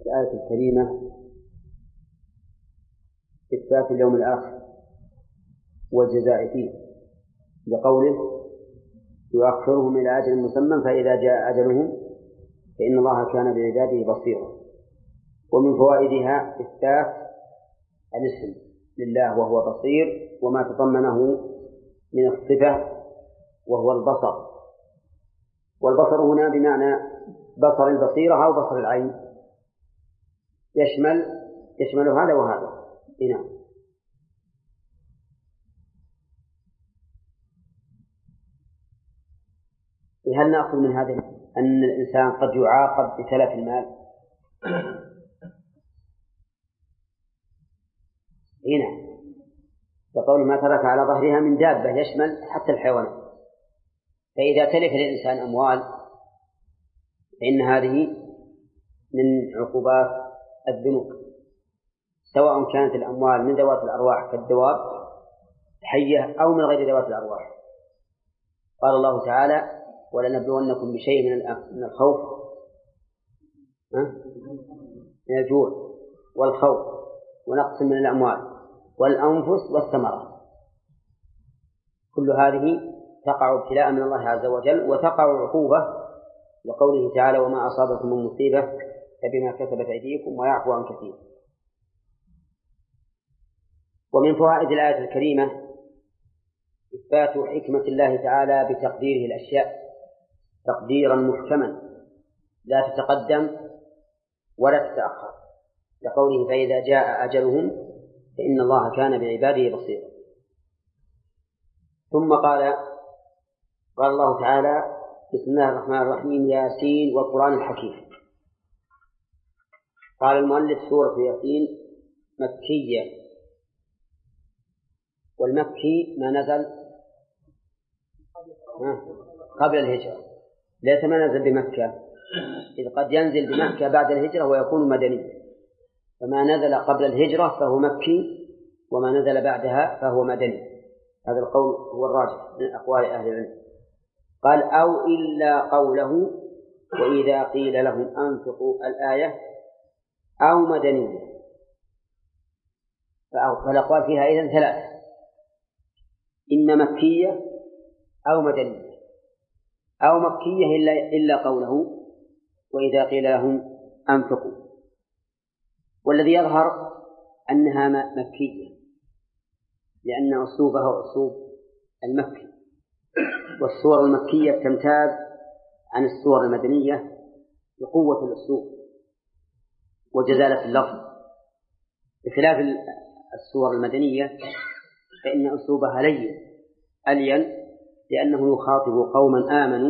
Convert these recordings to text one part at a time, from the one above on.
الآية الكريمة إثبات اليوم الآخر والجزاء فيه بقوله يؤخرهم إلى أجل مسمى فإذا جاء أجلهم فإن الله كان بعباده بصيرا. ومن فوائدها إثبات الاسم لله وهو بصير وما تضمنه من الصفة وهو البصر. والبصر هنا بمعنى بصر البصيرة أو بصر العين، يشمل هذا وهذا. نعم. هل نأخذ من هذا أن الإنسان قد يعاقب بتلف المال؟ هنا بقول ما ترك على ظهرها من دابة يشمل حتى الحيوانات. فإذا تلف الإنسان أموال فإن هذه من عقوبات الذنوب، سواء كانت الأموال من ذوات الأرواح كالدواب حية أو من غير ذوات الأرواح. قال الله تعالى ولنبلونكم بشيء من الخوف من الجوع والخوف ونقص من الأموال والأنفس والثمرات. كل هذه تقع ابتلاء من الله عز وجل وتقع عقوبة لقوله تعالى وما أصابكم من مصيبة فبما كسبت أيديكم ويعفو عن كثير. ومن فوائد الآية الكريمة إثبات حكمة الله تعالى بتقديره الأشياء تقديرا محكما لا تتقدم ولا تتأخر، لقوله فإذا جاء أجلهم فإن الله كان بعباده بصيرا. ثم قال الله تعالى بسم الله الرحمن الرحيم ياسين والقرآن الحكيم. قال المؤلف سورة ياسين مكية، والمكي ما نزل قبل الهجرة، ليس ما نزل بمكة، إذ قد ينزل بمكة بعد الهجرة ويكون مدني، فما نزل قبل الهجرة فهو مكي وما نزل بعدها فهو مدني. هذا القول هو الراجح من أقوال أهل العلم. قال أو إلا قوله وإذا قيل لهم أنفقوا الآية أو مدنية، فالأقوال فيها إذن ثلاثة، إن مكية أو مدنية أو مكية إلا قوله وإذا قيل لهم أنفقوا. والذي يظهر أنها مكية لأن أسلوبها أسلوب المكي، والسور المكية تمتاز عن السور المدنية بقوة الأسلوب وجزالة اللفظ، بخلاف السور المدنية فإن أسلوبها ألين لأنه يخاطب قوما آمنوا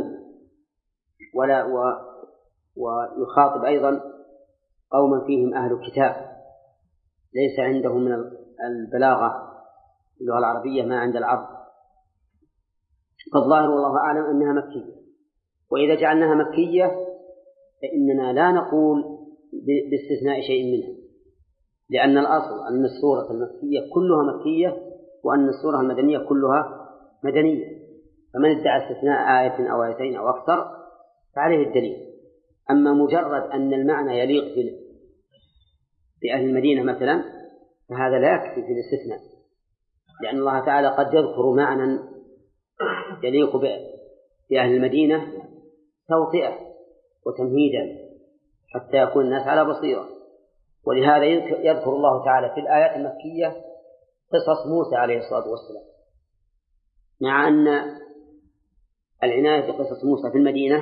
ويخاطب أيضا قوما فيهم أهل الكتاب ليس عندهم من البلاغة اللغة العربية ما عند العرب. فالظاهر والله أعلم أنها مكية. وإذا جعلناها مكية فإننا لا نقول باستثناء شيء منها، لأن الأصل أن السورة المكية كلها مكية وأن السورة المدنية كلها مدنية، فمن ادعى استثناء آية أو آيتين أو أكثر فعليه الدليل. أما مجرد أن المعنى يليق بأهل المدينة مثلا فهذا لا يكفي في الاستثناء، لأن الله تعالى قد يذكر معنى يليق بأهل المدينة توطئة وتمهيدا حتى يكون الناس على بصيرة. ولهذا يذكر الله تعالى في الآيات المكية قصص موسى عليه الصلاة والسلام، مع أن العناية بقصص موسى في المدينة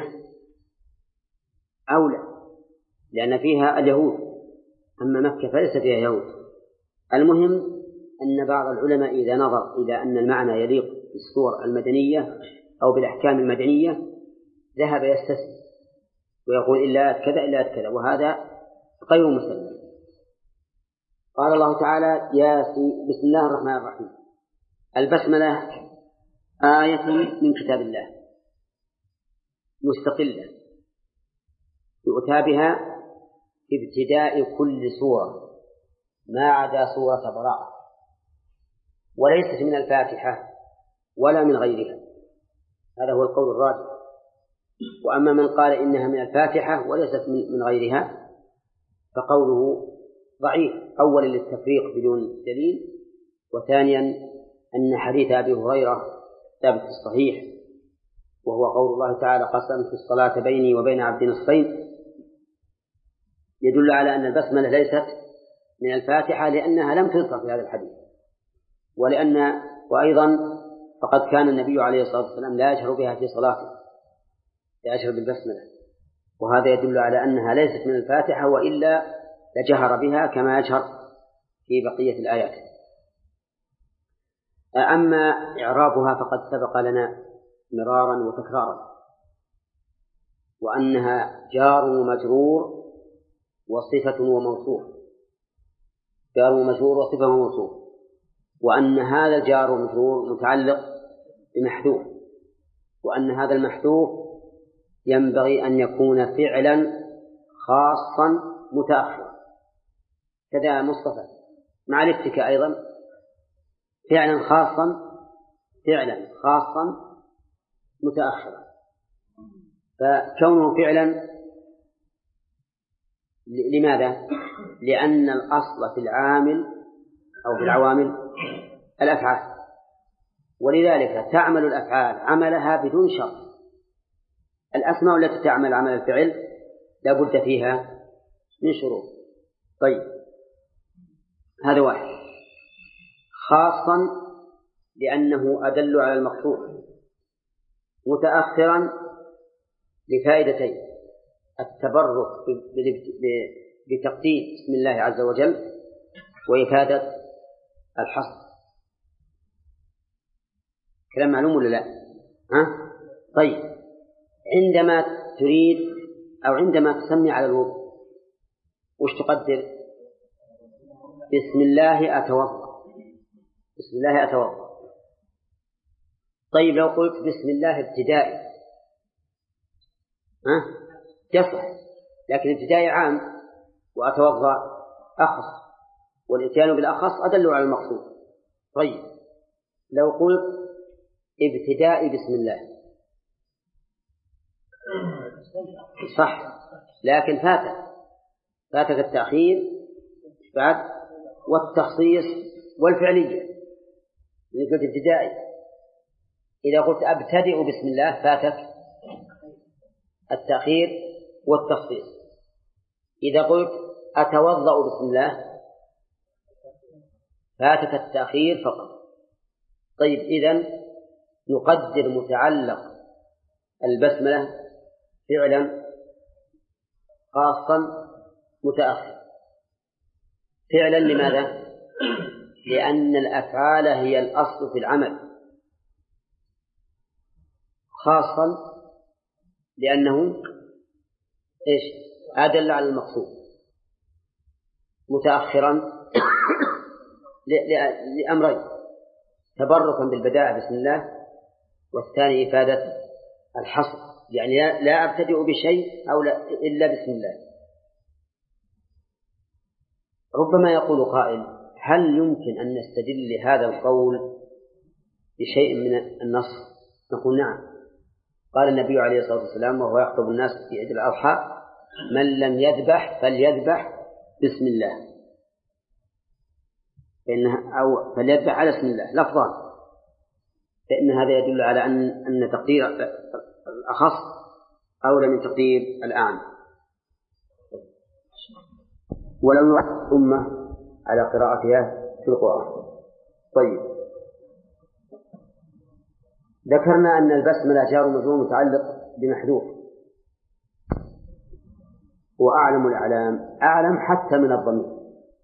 أولى لأن فيها اليهود، أما مكة فليس فيها يهود. المهم أن بعض العلماء إذا نظر إلى أن المعنى يليق بالسور المدنية أو بالأحكام المدنية ذهب يستثني ويقول إلا كذا إلا كذا، وهذا غير مسلم. قال الله تعالى ياسين بسم الله الرحمن الرحيم. البسملة آية من كتاب الله مستقلة يؤتى بها في ابتداء كل سورة ما عدا سورة براءة، وليست من الفاتحة ولا من غيرها، هذا هو القول الراجح. وأما من قال إنها من الفاتحة وليست من غيرها فقوله ضعيف أولا للتفريق بدون دليل، وثانيا أن حديث أبي هريرة ثابت في الصحيح، وهو قول الله تعالى قسمت الصلاة بيني وبين عبدي نصفين، يدل على أن البسملة ليست من الفاتحة لأنها لم تذكر في هذا الحديث، وأيضا فقد كان النبي عليه الصلاة والسلام لا يجهر بها في صلاته، لا يجهر بالبسملة، وهذا يدل على أنها ليست من الفاتحة، وإلا لجهر بها كما يجهر في بقية الآيات. أما إعرابها فقد سبق لنا مرارا وتكرارا، وأنها جار ومجرور وصفة وموصوف، جار ومجرور وصفة وموصوف، وأن هذا الجار والمجرور متعلق بمحذوف، وأن هذا المحذوف ينبغي أن يكون فعلا خاصا متأخرا، كذا مصطفى مع الاتكاء أيضا فعلا خاصا متأخرا. فكونه فعلا لماذا؟ لأن الأصل في العامل أو في العوامل الأفعال، ولذلك تعمل الأفعال عملها بدون شرط. الأسماء التي تعمل عمل الفعل لا بد فيها من شروط. طيب، هذا واحد. خاصا لأنه أدل على المقصود، متأخرا لفائدتين: التبرك بتقديم بسم الله عز وجل، وإفادة الحصر. كلام معلوم ولا لا؟ طيب، عندما تريد أو عندما تسمي على الوضوء وش تقدر؟ بسم الله أتوضأ، بسم الله أتوضأ. طيب، لو قلت بسم الله ابتدائي يصح، لكن ابتدائي عام وأتوضأ أخص، والإتيان بالأخص أدل على المقصود. طيب، لو قلت ابتدائي بسم الله صح، لكن فاتك التأخير بعد والتخصيص والفعلية، اللي قلت ابتدائي. إذا قلت أبتدئ بسم الله فاتك التأخير والتخصيص. إذا قلت أتوضأ بسم الله فاتك التأخير فقط. طيب، إذن نقدر متعلق البسملة فعلا خاصا متأخر. فعلا لماذا؟ لأن الأفعال هي الأصل في العمل. خاصا لأنه أدل على المقصود. متأخرا لأمرين: تبركا بالبداء بسم الله، والثاني إفادة الحصر، يعني لا أبتدئ بشيء إلا بسم الله. ربما يقول قائل: هل يمكن أن نستدل لهذا القول بشيء من النص؟ نقول نعم. قال النبي عليه الصلاة والسلام وهو يخطب الناس في عيد الأضحى: من لم يذبح فليذبح بسم الله، أو فليذبح على اسم الله لفظان، فإن هذا يدل على أن تقدير الأخص أولى من تقدير الأعم. ولو يعد الأمة على قراءتها في القرآن. طيب، ذكرنا أن البسملة جار ومجرور متعلق بمحذوف، وأعلم الأعلام أعلم حتى من الضمير،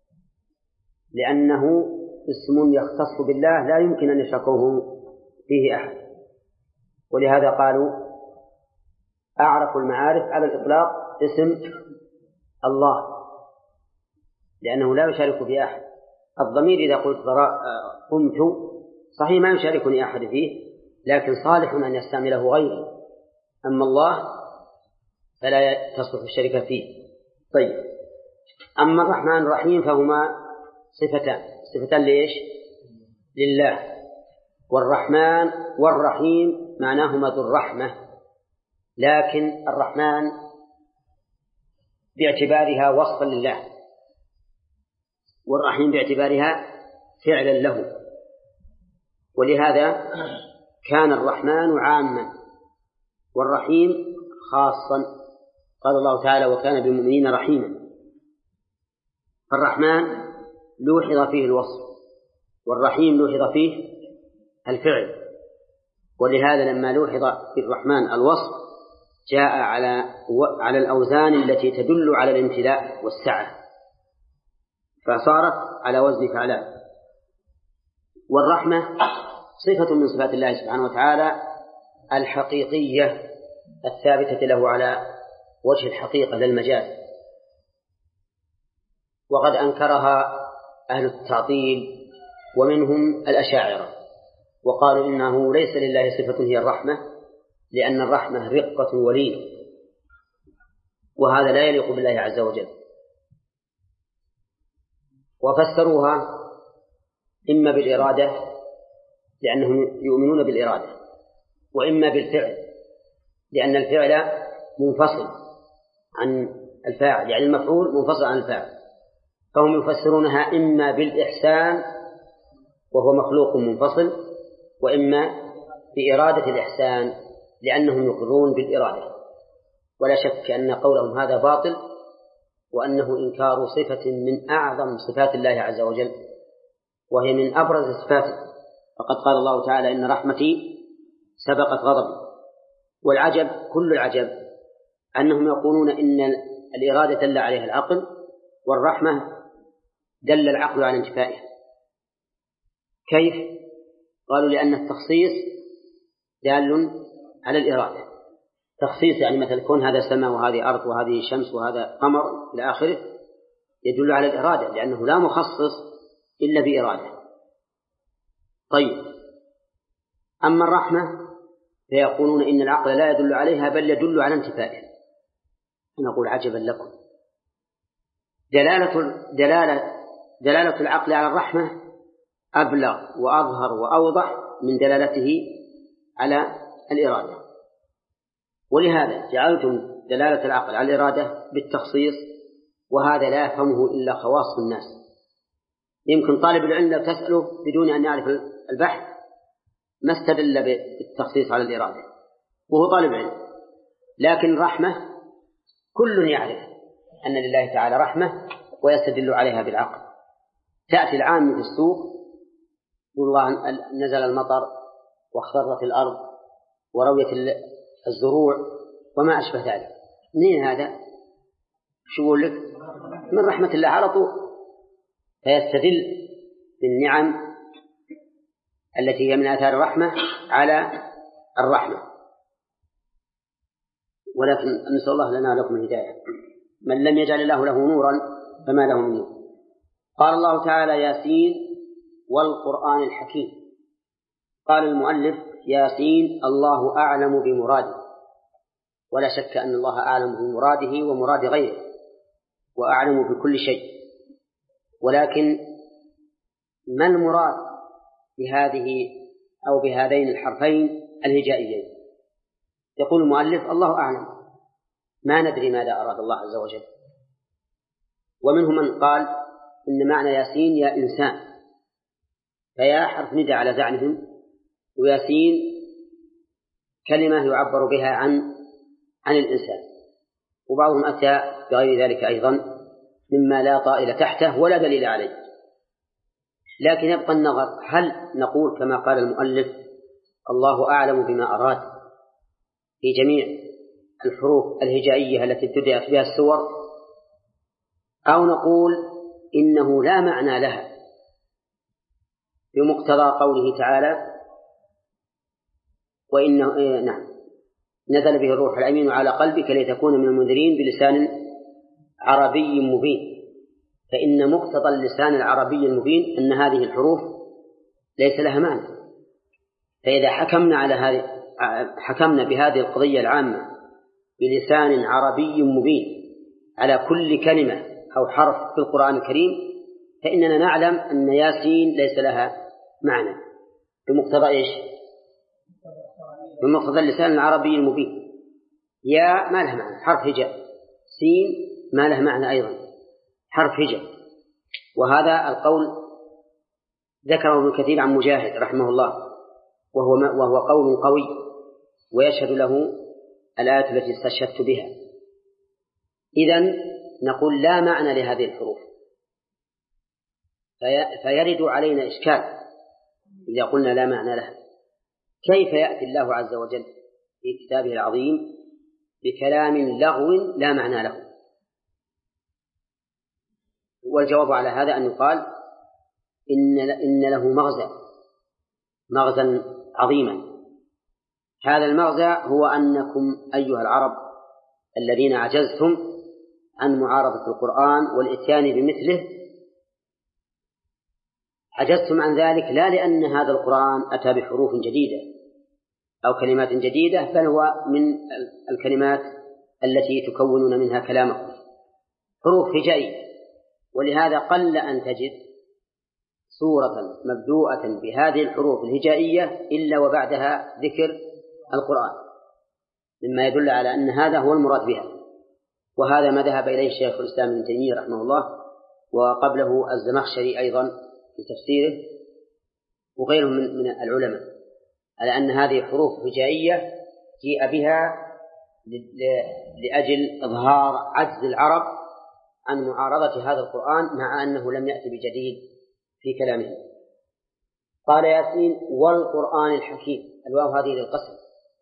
لأنه اسم يختص بالله لا يمكن أن يشركه فيه أحد، ولهذا قالوا أعرف المعارف على الإطلاق اسم الله، لأنه لا يشارك فيه أحد. الضمير إذا قلت قمت صحيح ما يشاركني أحد فيه، لكن صالح أن يستعمله غيره. أما الله فلا تصلح الشركة فيه. طيب، أما الرحمن الرحيم فهما صفتان ليش؟ لله. والرحمن والرحيم معناهما ذو الرحمة، لكن الرحمن باعتبارها وصفا لله، والرحيم باعتبارها فعلا له. ولهذا كان الرحمن عاما والرحيم خاصا. قال الله تعالى: وكان بالمؤمنين رحيما. فالرحمن لوحظ فيه الوصف، والرحيم لوحظ فيه الفعل. ولهذا لما لوحظ في الرحمن الوصف جاء على الأوزان التي تدل على الامتلاء والسعة، فصارت على وزن فعلان. والرحمة صفة من صفات الله سبحانه وتعالى الحقيقية الثابتة له على وجه الحقيقة لا المجاز، وقد أنكرها أهل التعطيل ومنهم الأشاعرة، وقالوا إنه ليس لله صفة هي الرحمة، لأن الرحمة رقة ولين، وهذا لا يليق بالله عز وجل. وفسروها إما بالإرادة لأنهم يؤمنون بالإرادة، وإما بالفعل لأن الفعل منفصل عن الفاعل، يعني المفعول منفصل عن الفاعل، فهم يفسرونها إما بالإحسان وهو مخلوق منفصل، وإما بإرادة الإحسان لأنهم يقرون بالإرادة. ولا شك أن قولهم هذا باطل، وأنه إنكار صفة من أعظم صفات الله عز وجل، وهي من أبرز صفاته. فقد قال الله تعالى: إن رحمتي سبقت غضبي. والعجب كل العجب أنهم يقولون إن الإرادة دل عليها العقل، والرحمة دل العقل على انتفائه. كيف؟ قالوا: لأن التخصيص دال على الإرادة. تخصيص يعني مثل كون هذا سماء وهذه أرض وهذه شمس وهذا قمر إلى آخره، يدل على الإرادة، لأنه لا مخصص إلا بإرادة. طيب، أما الرحمة فيقولون إن العقل لا يدل عليها بل يدل على انتفائها. نقول: عجبا لكم، دلالة العقل على الرحمة أبلغ وأظهر وأوضح من دلالته على الإرادة. ولهذا جعلتم دلالة العقل على الإرادة بالتخصيص، وهذا لا يفهمه إلا خواص الناس. يمكن طالب العلم لو تسأله بدون أن يعرف البحث ما استدل بالتخصيص على الإرادة وهو طالب علم. لكن الرحمة كل يعرف أن لله تعالى رحمة ويستدل عليها بالعقل. تأتي العام في السوق والله نزل المطر واخضرت الأرض ورويت الزروع وما أشبه ذلك، منين هذا؟ شو أقول لك؟ من رحمة الله على طول. فيستدل بالنعم التي هي من آثار الرحمة على الرحمة. ولكن نسأل الله لنا لكم الهداية. من لم يجعل الله له نورا فما له من نور. قال الله تعالى: ياسين والقرآن الحكيم. قال المؤلف: ياسين الله أعلم بمراده. ولا شك أن الله أعلم بمراده ومراد غيره، وأعلم بكل شيء. ولكن ما المراد بهذه أو بهذين الحرفين الهجائيين؟ يقول المؤلف: الله أعلم، ما ندري ماذا أراد الله عز وجل. ومنهم من قال إن معنى ياسين يا إنسان، فيا حرف ندى على زعمهم، وياسين كلمة يعبر بها عن الإنسان. وبعضهم أتى بغير ذلك أيضا مما لا طائل تحته ولا دليل عليه. لكن يبقى النظر، هل نقول كما قال المؤلف الله أعلم بما أراد في جميع الحروف الهجائية التي ابتدأت بها السور، أو نقول إنه لا معنى لها بمقتضى قوله تعالى: وإنه نزل به الروح الأمين على قلبك لتكون من المنذرين بلسان عربي مبين. فإن مقتضى اللسان العربي المبين أن هذه الحروف ليس لها معنى. فإذا حكمنا بهذه القضية العامة بلسان عربي مبين على كل كلمة أو حرف في القرآن الكريم، فإننا نعلم أن ياسين ليس لها معنى بمقتضى إيش؟ بمقتضى اللسان العربي المبين. يا ما لها معنى، حرف هجاء. سين ما له معنى أيضا، حرف هجاء. وهذا القول ذكره ابن كثير عن مجاهد رحمه الله، وهو قول قوي ويشهد له الآية التي استشهدت بها. إذن نقول لا معنى لهذه الحروف، فيرد علينا إشكال إذا قلنا لا معنى لها. كيف يأتي الله عز وجل في كتابه العظيم بكلام لغو لا معنى له؟ والجواب على هذا أن يقال إن له مغزى عظيما. هذا المغزى هو أنكم أيها العرب الذين عجزتم عن معارضة القرآن والإتيان بمثله، عجزتم عن ذلك لا لأن هذا القرآن أتى بحروف جديدة أو كلمات جديدة، بل هو من الكلمات التي تكونون منها كلامكم، حروف هجائية. ولهذا قل أن تجد سورة مبدوءة بهذه الحروف الهجائية إلا وبعدها ذكر القرآن، مما يدل على أن هذا هو المراد بها. وهذا ما ذهب إليه الشيخ الإسلام ابن تيمية رحمه الله، وقبله الزمخشري أيضا في تفسيره، وغيرهم من العلماء، على أن هذه حروف هجائية جيء بها لأجل إظهار عجز العرب عن معارضة هذا القرآن، مع أنه لم يأتي بجديد في كلامه. قال ياسين والقرآن الحكيم، الواو هذه للقسم،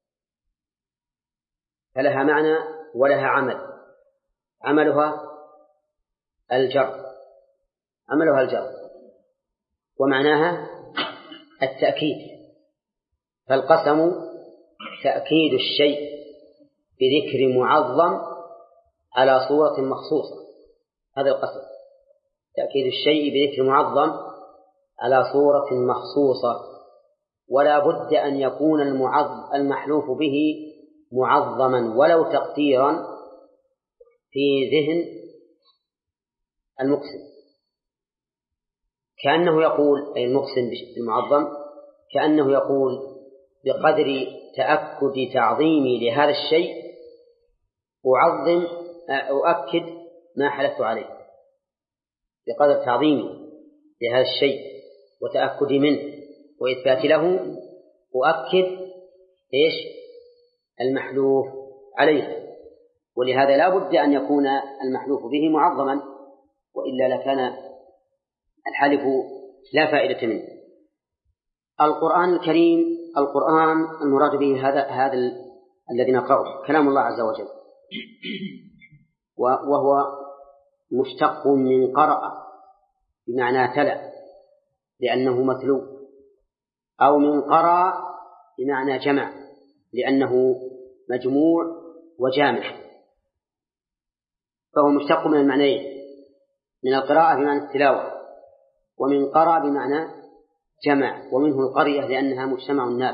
فلها معنى ولها عمل. عملها الجر، ومعناها التأكيد. فالقسم تأكيد الشيء بذكر معظم على صورة مخصوصة، هذا القسم، تأكيد الشيء بذكر معظم على صورة مخصوصة. ولا بد أن يكون المحلوف به معظما ولو تقديرا في ذهن المقسم، كأنه يقول، أي المقسم بالمعظم، كأنه يقول بقدر تأكد تعظيمي لهذا الشيء أؤكد ما حلفت عليه، بقدر تعظيمي لهذا الشيء وتأكدي منه وإثبات له أؤكد المحلوف عليه. ولهذا لا بد أن يكون المحلوف به معظما، وإلا لكان الحلف لا فائدة منه. القرآن الكريم، القرآن المراد به هذا الذي نقرأه كلام الله عز وجل، وهو مشتق من قرأ بمعنى تلا لأنه متلو، أو من قرأ بمعنى جمع لأنه مجموع وجامع، فهو مشتق من المعنيين، من القراءة بمعنى التلاوة، ومن قرأ بمعنى جمع، ومنه القرية لأنها مجتمع الناس.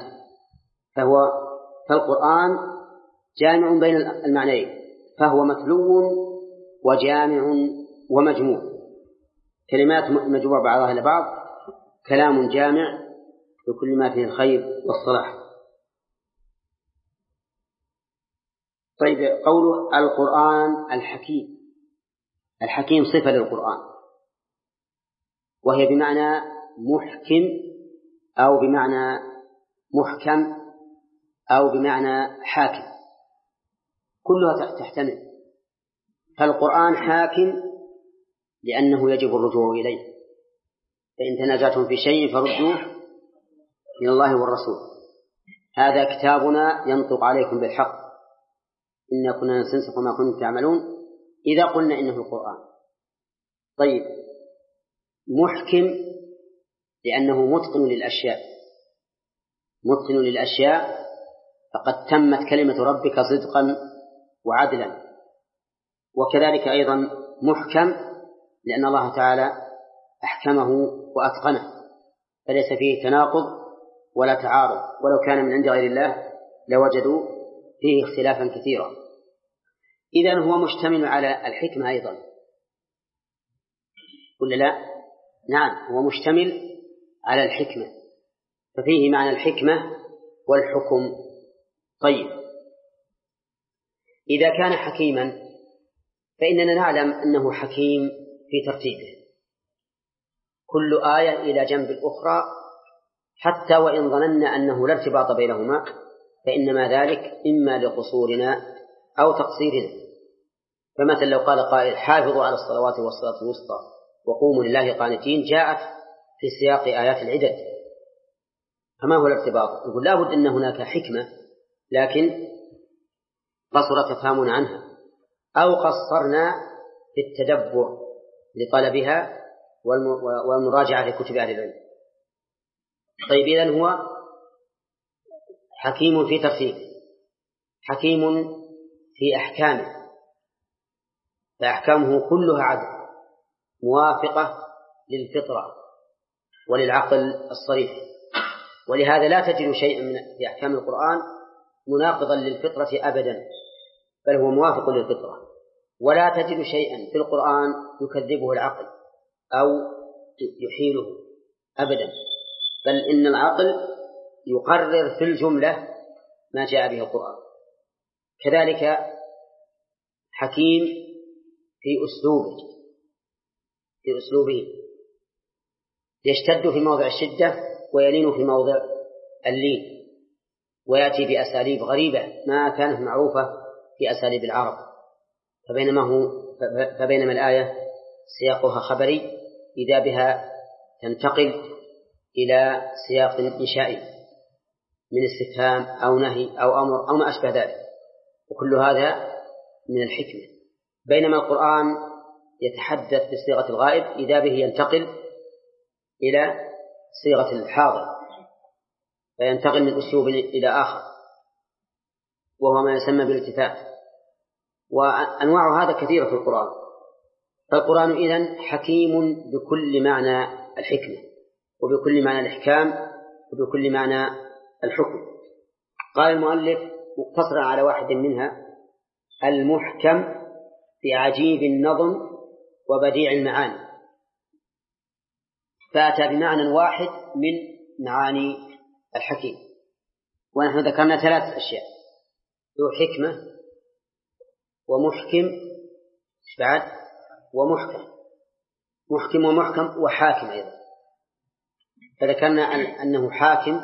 فالقرآن جامع بين المعنيين، فهو متلو وجامع ومجموع، كلمات مجموع بعضها إلى بعض، كلام جامع لكل ما فيه الخير والصلاح. طيب، قوله القرآن الحكيم، الحكيم صفة للقرآن، وهي بمعنى محكم أو بمعنى محكم أو بمعنى حاكم، كلها تحتمل. فالقرآن حاكم لأنه يجب الرجوع إليه، فإن تنازعتم في شيء فردوه من الله والرسول، هذا كتابنا ينطق عليكم بالحق إنا كنا نستنسخ ما كنتم تعملون إذا قلنا إنه القرآن. طيب، محكم لأنه متقن للأشياء، فقد تمت كلمة ربك صدقا وعدلا. وكذلك أيضا محكم لأن الله تعالى أحكمه وأتقنه، فليس فيه تناقض ولا تعارض، ولو كان من عند غير الله لوجدوا فيه اختلافا كثيرا. إذن هو مشتمل على الحكمة أيضا، ولا لا؟ نعم، هو مشتمل على الحكمة، ففيه معنى الحكمة والحكم. طيب، إذا كان حكيما فإننا نعلم أنه حكيم في ترتيبه، كل آية إلى جنب الأخرى، حتى وإن ظننا أنه لا ارتباط بينهما فإنما ذلك إما لقصورنا أو تقصيرنا. فمثلا لو قال قائل حافظوا على الصلوات والصلاة الوسطى وقوموا لله قانتين، جاءت في سياق آيات العدد، فما هو الارتباط؟ يقول لا بد أن هناك حكمة، لكن قصر تفهمنا عنها أو قصرنا في التدبر لطلبها والمراجعة في كتب أهل العلم. طيب إذن هو حكيم في ترتيبه، حكيم في أحكامه، فأحكامه كلها عدل موافقة للفطرة وللعقل الصريح، ولهذا لا تجد شيئا في أحكام القرآن مناقضا للفطرة أبدا، بل هو موافق للفطرة. ولا تجد شيئا في القرآن يكذبه العقل أو يحيله أبدا، بل إن العقل يقرر في الجملة ما جاء به القرآن. كذلك حكيم في أسلوبه يشتد في موضع الشدة ويلين في موضع اللين، ويأتي بأساليب غريبة ما كانت معروفة في أساليب العرب. فبينما الآية سياقها خبري إذا بها تنتقل إلى سياق إنشائي من استفهام أو نهي أو أمر أو ما أشبه ذلك، وكل هذا من الحكمة. بينما القرآن يتحدث بصيغة الغائب إذا به ينتقل إلى صيغة الحاضر، فينتقل من أسلوب إلى آخر، وهو ما يسمى بالالتفات. وأنواع هذا كثيرة في القرآن. فالقرآن إذن حكيم بكل معنى الحكمة وبكل معنى الإحكام وبكل معنى الحكم. قال المؤلف مقتصرا على واحد منها: المحكم في عجيب النظم وبديع المعاني. فأتى بمعنى واحد من معاني الحكيم. ونحن ذكرنا 3 أشياء: ذو حكمة ومحكم بعد ومحكم، محكم ومحكم وحاكم أيضا. فذكرنا أنه حاكم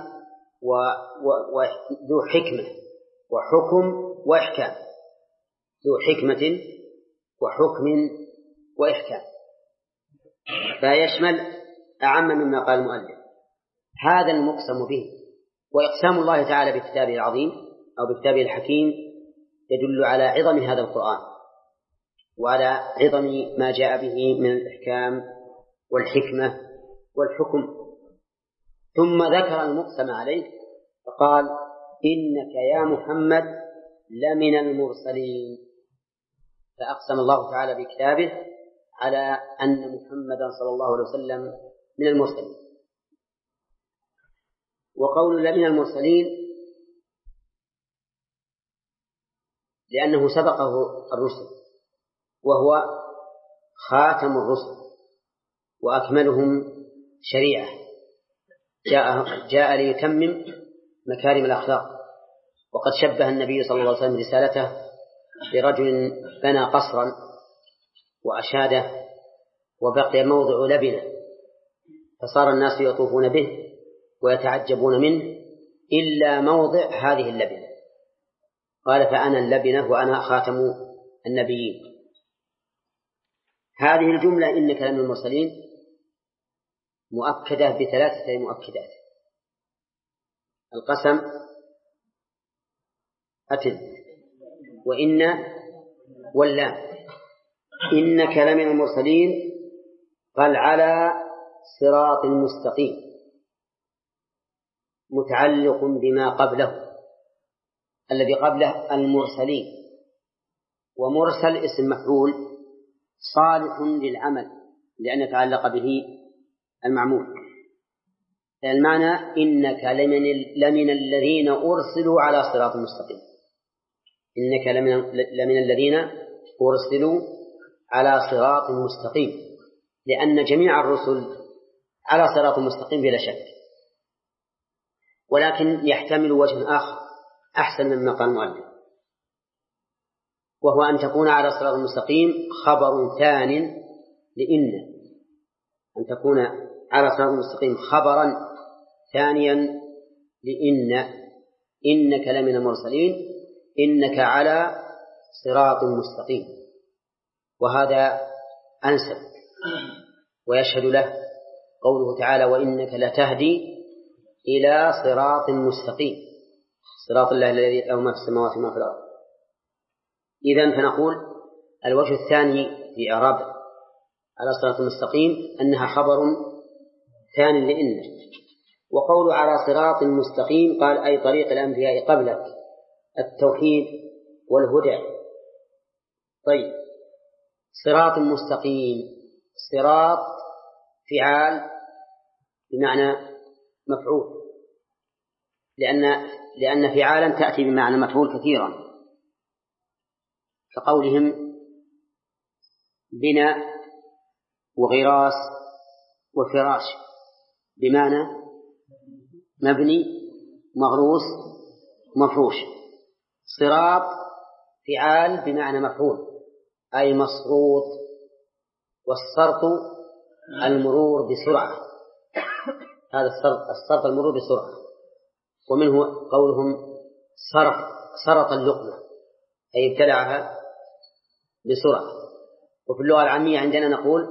وذو حكمة وحكم وإحكام، ذو حكمة وحكم وإحكام، فيشمل أعم مما قال المؤلف. هذا المقسم به، وإقسام الله تعالى بكتابه العظيم أو بكتابه الحكيم يدل على عظم هذا القرآن وعلى عظم ما جاء به من الإحكام والحكمة والحكم. ثم ذكر المقسم عليه فقال: إنك يا محمد لمن المرسلين. فأقسم الله تعالى بكتابه على أن محمدا صلى الله عليه وسلم من المرسلين. وقول لمن المرسلين لأنه سبقه الرسل، وهو خاتم الرسل وأكملهم شريعة، جاء ليتمم مكارم الأخلاق. وقد شبه النبي صلى الله عليه وسلم رسالته برجل بنى قصرا وأشاده وبقي موضع لبنة، فصار الناس يطوفون به ويتعجبون منه إلا موضع هذه اللبنة. قال: فأنا اللبنة وأنا خاتم النبيين. هذه الجملة إنك لمن المرسلين مؤكدة ب3 مؤكدات: القسم، وإن، واللام. إنك لمن المرسلين قال على صراط مستقيم، متعلق بما قبله. الذي قبله المرسلين، ومرسل اسم مفعول صالح للعمل لأن يتعلق به المعمول. المعنى: إنك لمن الذين أرسلوا على صراط مستقيم. إنك لمن الذين أرسلوا على صراط مستقيم، لأن جميع الرسل على صراط مستقيم بلا شك، ولكن يحتمل وجه آخر أحسن مما قال المؤلف. وهو أن تكون على صراط مستقيم خبر ثان لإن، أن تكون على صراط مستقيم خبرا ثانيا لإن، إنك لمن المرسلين إنك على صراط مستقيم، وهذا أنسب ويشهد له قوله تعالى وإنك لتهدي إلى صراط مستقيم، صراط الله الذي له ما في السماوات وما في الأرض. إذن فنقول الوجه الثاني في إعراب على صراط مستقيم أنها خبر ثاني لإن. وقول على صراط مستقيم قال أي طريق الأنبياء قبلك التوحيد والهدى. طيب، صراط مستقيم، صراط فعال بمعنى مفعول، لأن فعالا تأتي بمعنى مفعول كثيرا، كقولهم بناء وغراس وفراش بمعنى مبني مغروس مفروش. صراط فعال بمعنى مفعول أي مسروط، والسرط المرور بسرعة، هذا السرط المرور بسرعة. ومنه قولهم سرط اللقمة أي ابتلعها بسرعة. وفي اللغة العامية عندنا نقول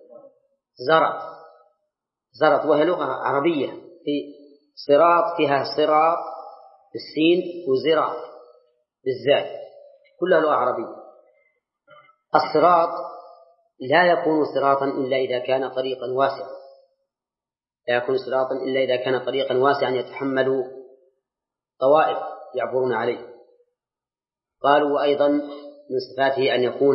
زرط وهي لغة عربية، في صراط فيها صراط بالسين وزراط بالزاي، كلها لغة عربية. الصراط لا يكون صراطا إلا إذا كان طريقا واسعا، لا يكون صراطا إلا إذا كان طريقا واسعا يتحمل طوائف يعبرون عليه. قالوا وأيضا من صفاته أن يكون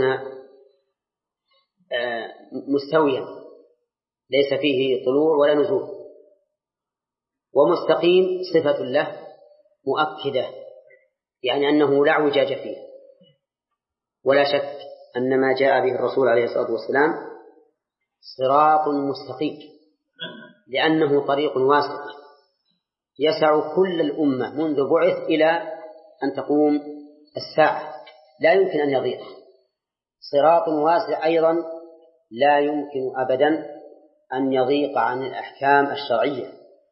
مستويا ليس فيه طلوع ولا نزول. ومستقيم صفة له مؤكدة، يعني أنه لا اعوجاج فيه، ولا شك أن ما جاء به الرسول عليه الصلاة والسلام صراط مستقيم، لأنه طريق واسع يسع كل الأمة منذ بعث إلى أن تقوم الساعة، لا يمكن أن يضيع. صراط واسع أيضا لا يمكن أبدا أن يضيق عن الأحكام الشرعية.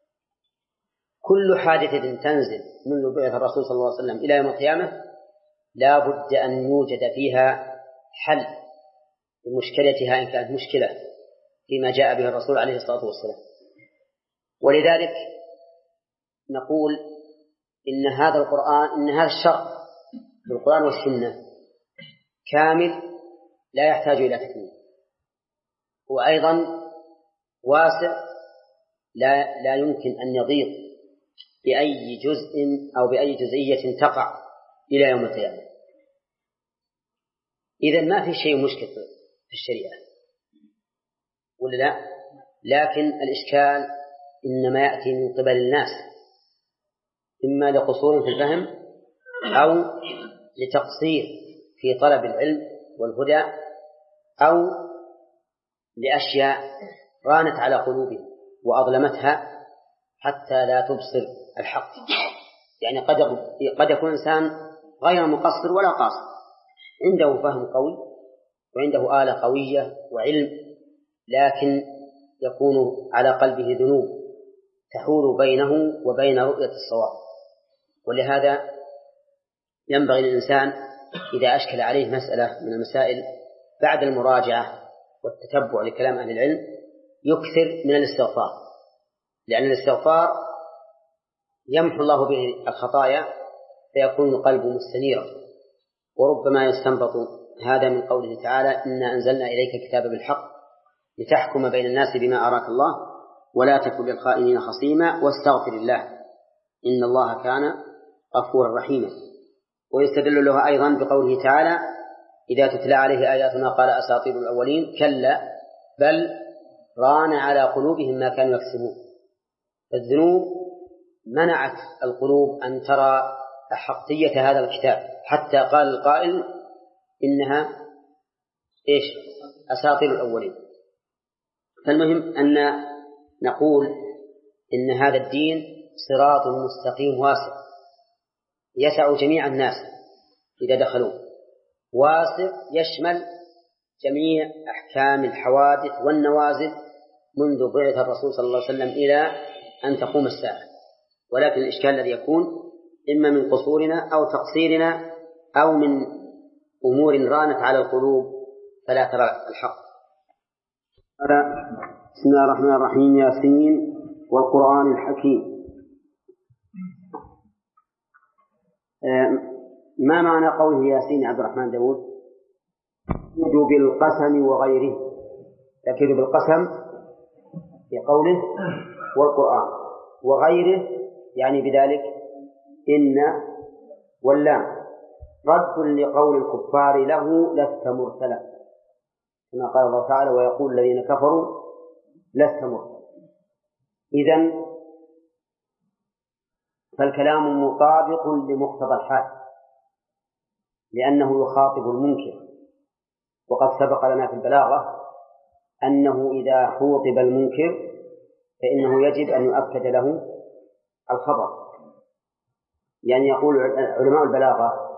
كل حادثة تنزل منذ بعث الرسول صلى الله عليه وسلم إلى يوم القيامة لا بد أن يوجد فيها حل لمشكلتها إن كانت مشكلة فيما جاء به الرسول عليه الصلاة والسلام. ولذلك نقول إن هذا القرآن، إن هذا الشرع بالقرآن والسنة كامل لا يحتاج إلى تكميل، وأيضا واسع لا يمكن أن يضيق بأي جزء أو بأي جزئية تقع إلى يوم القيامة. إذن ما في شيء مشكل في الشريعة ولا لا؟ لكن الإشكال إنما يأتي من قبل الناس، إما لقصور في الفهم أو لتقصير في طلب العلم والهدى أو لأشياء رانت على قلوبهم وأظلمتها حتى لا تبصر الحق. يعني قد يكون إنسان غير مقصر ولا قاصر، عنده فهم قوي وعنده آلة قوية وعلم، لكن يكون على قلبه ذنوب تحول بينه وبين رؤية الصواب. ولهذا ينبغي للإنسان إذا أشكل عليه مسألة من المسائل بعد المراجعة والتتبع لكلام أهل العلم يكثر من الاستغفار، لأن الاستغفار يمحو الله به الخطايا فيكون القلب مستنيرا. وربما يستنبط هذا من قوله تعالى إنا أنزلنا إليك كتابا بالحق لتحكم بين الناس بما أراك الله ولا تكن للخائنين خصيما واستغفر الله إن الله كان غفورا رحيما. ويستدل له أيضا بقوله تعالى إذا تتلى عليه آياتنا قال أساطير الأولين كلا بل ران على قلوبهم ما كانوا يكسبون. الذنوب منعت القلوب أن ترى أحقية هذا الكتاب، حتى قال القائل إنها أساطير الأولين. فالمهم أن نقول إن هذا الدين صراط مستقيم واسع يسع جميع الناس إذا دخلوا، واسع يشمل جميع أحكام الحوادث والنوازل منذ بعث الرسول صلى الله عليه وسلم إلى أن تقوم الساعة. ولكن الإشكال الذي يكون إما من قصورنا أو تقصيرنا أو من أمور رانت على القلوب فلا ترى الحق. بسم الله الرحمن الرحيم. ياسين والقرآن الحكيم. ما معنى قوله ياسين يا عبد الرحمن داود؟ يأكد بالقسم وغيره، يأكد بالقسم في قوله والقرآن وغيره، يعني بذلك إن واللام رد لقول الكفار له لست مرسلا، كما قال الله تعالى ويقول الذين كفروا لست مرسلا. إذن فالكلام مطابق لمقتضى الحال لأنه يخاطب المنكر، وقد سبق لنا في البلاغة أنه إذا خوطب المنكر فإنه يجب أن يؤكد له الخبر. يعني يقول علماء البلاغة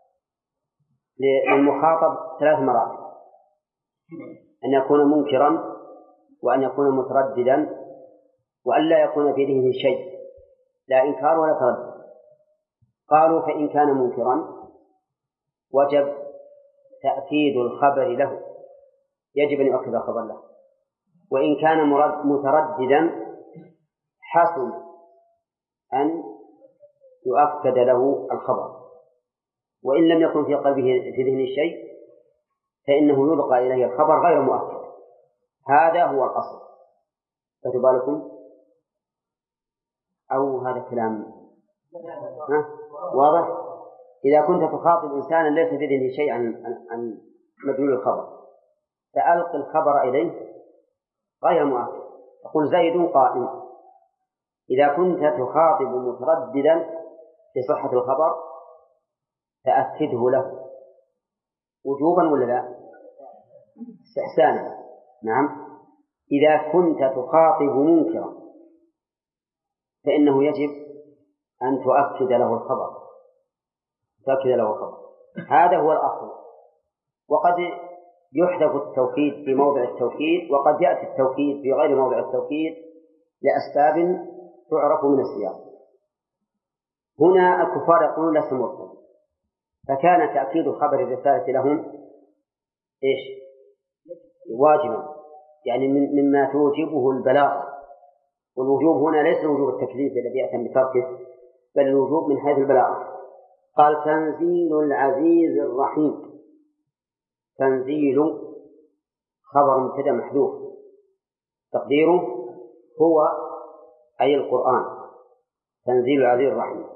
للمخاطب 3 مراتب: أن يكون منكرا، وأن يكون مترددا، وأن لا يكون في ذهنه شيء، لا إنكار ولا تردد. قالوا فإن كان منكرا وجب تأكيد الخبر له، يجب أن يؤكد الخبر له. وإن كان مترددا حسن أن يؤكد له الخبر. وإن لم يكن في قلبه في ذهنه شيء فإنه يلقى إليه الخبر غير مؤكد. هذا هو الأصل. فتبالكم أو هذا كلام واضح؟ إذا كنت تخاطب إنسانا ليس في ذهنه شيء عن مدلول الخبر فألق الخبر إليه غير مؤكد، تقول زيد قائم. إذا كنت تخاطب مترددا في صحة الخبر فأكده له وجوبا ولا لا؟ استحسانا. نعم. إذا كنت تخاطب منكرا فإنه يجب أن تؤكد له الخبر، هذا هو الأصل. وقد يحذف التوكيد في موضع التوكيد، وقد يأتي التوكيد في غير موضع التوكيد لأسباب تعرف من السياق. هنا الكفار يقولون لست مرسلا، فكان تأكيد خبر الرسالة لهم واجبا، يعني مما توجبه البلاغة. والوجوب هنا ليس وجوب التكليف الذي يأتي بتركه، بل الوجوب من حيث البلاغة. قال تنزيل العزيز الرحيم. تنزيل خبر مبتدأ محذوف، تقديره هو أي القرآن. تنزيل العزيز الرحيم.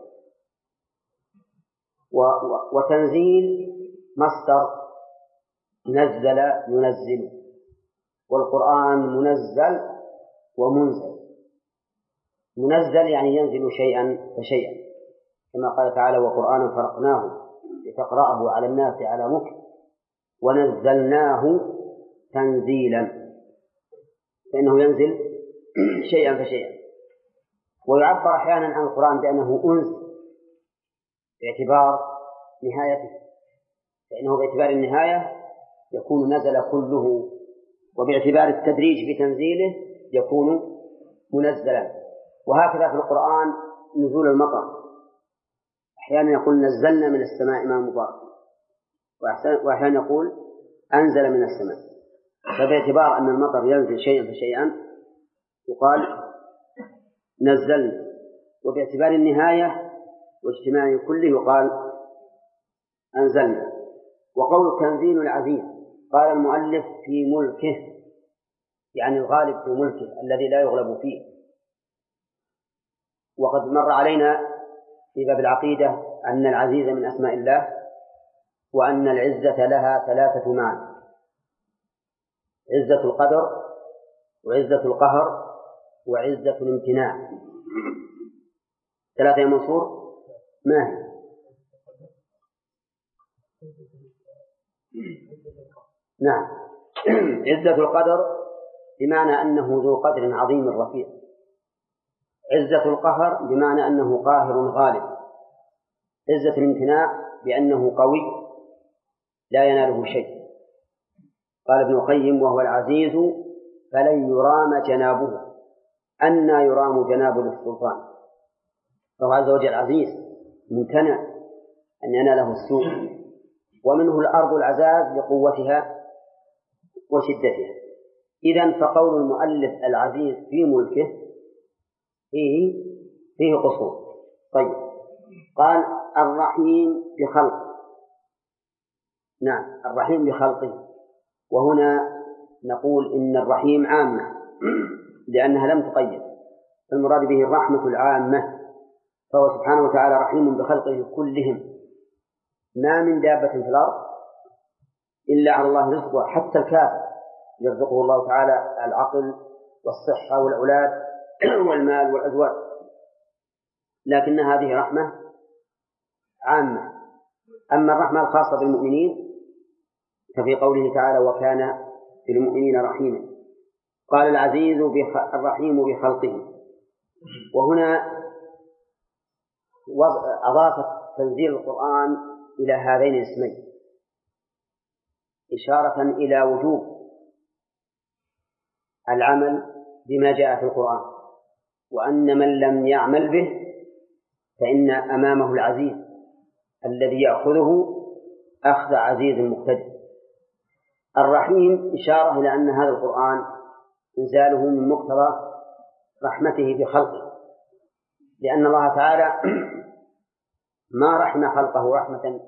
وتنزيل مصدر نزل ينزل، والقرآن منزل ومنزل. منزل يعني ينزل شيئا فشيئا، كما قال تعالى وقرآنا فرقناه لتقرأه على الناس على مكث ونزلناه تنزيلا، فإنه ينزل شيئا فشيئا. ويعبر أحيانا عن القرآن بأنه أنزل باعتبار نهايته، فإنه باعتبار النهاية يكون نزل كله، وباعتبار التدريج في تنزيله يكون منزلا. وهكذا في القرآن نزول المطر، أحيانا يقول نزلنا من السماء ماء مبارك، وأحيانا يقول أنزل من السماء. فباعتبار أن المطر ينزل شيئا فشيئا يقال نزلنا، وباعتبار النهاية واجتماع كله يقال أنزلنا. وقول تنزيل العزيز قال المؤلف في ملكه، يعني الغالب في ملكه الذي لا يغلب فيه. وقد مر علينا في باب العقيدة أن العزيز من أسماء الله، وأن العزة لها 3 معاني: عزة القدر، وعزة القهر، وعزة الامتناع. 3 يا منصور ما هي؟ نعم. عزة القدر بمعنى أنه ذو قدر عظيم رفيع. عزة القهر بمعنى أنه قاهر غالب. عزة الامتناع بأنه قوي لا يناله شيء. قال ابن القيم: وهو العزيز فلن يرام جنابه. أنى يرام جناب للسلطان؟ فهو عز وجل عزيز ممتنع أن يناله السوء. ومنه الأرض العزاز لقوتها وشدتها. إذن فقول المؤلف العزيز في ملكه فيه قصور. طيب، قال الرحيم بخلقه. نعم، الرحيم بخلقه. وهنا نقول إن الرحيم عامة لأنها لم تقيد، فالمراد به الرحمة العامة. فهو سبحانه وتعالى رحيم بخلقه كلهم. ما من دابة في الأرض إلا على الله رزقها، حتى الكافر يرزقه الله تعالى العقل والصحة والأولاد والمال والأزواج، لكن هذه رحمة عامة. أما الرحمة الخاصة بالمؤمنين ففي قوله تعالى: وكان بالمؤمنين رحيما. قال العزيز الرحيم بخلقه. وهنا أضاف تنزيل القرآن إلى هذين الاسمين إشارة إلى وجوب العمل بما جاء في القرآن، وأن من لم يعمل به فإن أمامه العزيز الذي يأخذه أخذ عزيز مقتدر. الرحيم إشارة إلى أن هذا القرآن إنزاله من مقتضى رحمته بخلقه، لأن الله تعالى ما رحم خلقه رحمة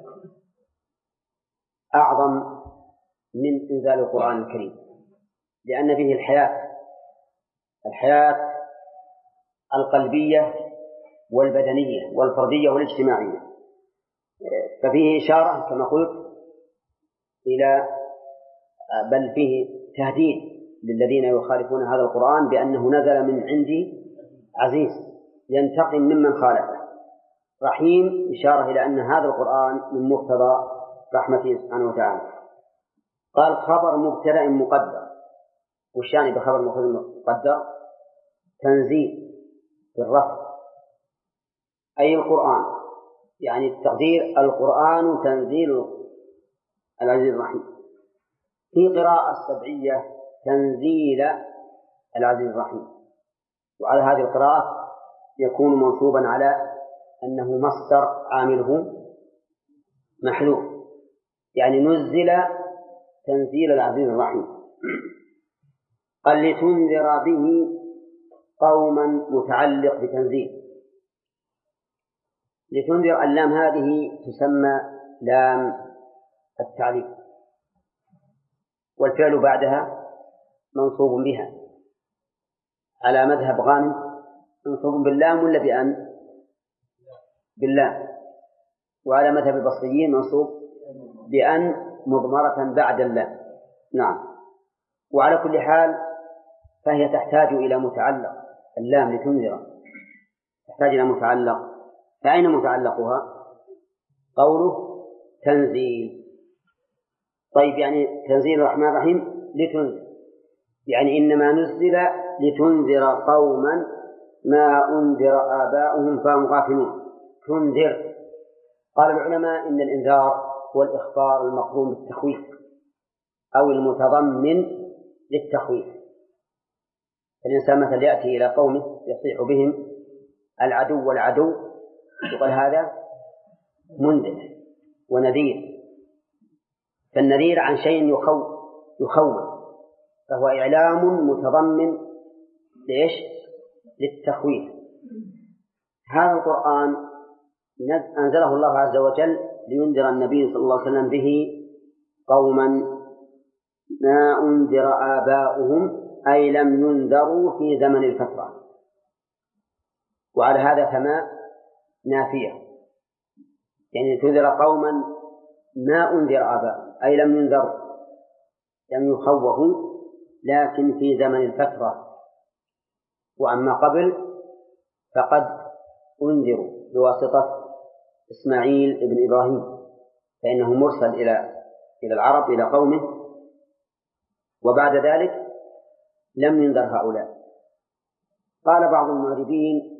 أعظم من إنزال القرآن الكريم، لأن به الحياة القلبية والبدنية والفردية والاجتماعية. ففيه إشارة كما قلت إلى بل فيه تهديد للذين يخالفون هذا القرآن بأنه نزل من عندي عزيز ينتقم ممن خالفه. رحيم إشارة إلى أن هذا القرآن من مقتضى رحمته سبحانه وتعالى. قال خبر مبتدأ مقدر. والشأن بخبر مقدر تنزيل بالرفع، أي القرآن، يعني التقدير القرآن تنزيل العزيز الرحيم. في قراءة السبعية تنزيل العزيز الرحيم، وعلى هذه القراءة يكون منصوبا على أنه مصدر عامله محذوف، يعني نزل تنزيل العزيز الرحيم. قال لتنذر به قوما متعلق بتنزيل. لتنذر اللام هذه تسمى لام التعليق، والفعل بعدها منصوب بها على مذهب غانم، منصوب باللام ولا بأن؟ باللام. وعلى مذهب البصريين منصوب بأن مضمرة بعد اللام. نعم. وعلى كل حال فهي تحتاج إلى متعلق. اللام لتنذر تحتاج إلى متعلق. فأين متعلقها؟ قوله تنزيل. طيب، يعني تنزيل الرحمن الرحيم لتنذر، يعني إنما نزل لتنذر قوما ما أنذر آباؤهم فهم غافلون. تنذر. قال العلماء إن الإنذار هو الإخبار المقرون بالتخويف أو المتضمن للتخويف. الإنسان مثلا يأتي إلى قومه يصيح بهم العدو والعدو، يقول هذا منذر ونذير. فالنذير عن شيء يخوف، فهو إعلام متضمن لإيش؟ للتخويف. هذا القرآن أنزله الله عز وجل لينذر النبي صلى الله عليه وسلم به قوما ما أنذر آباؤهم، أي لم ينذروا في زمن الفترة. وعلى هذا فما نافية، يعني تنذر قوما ما أنذر آباؤهم أي لم ينذروا، لم يخوفوا، لكن في زمن الفترة. وأما قبل فقد أنذروا بواسطة إسماعيل ابن إبراهيم، فإنه مرسل إلى العرب إلى قومه، وبعد ذلك لم ينذر هؤلاء. قال بعض المعربين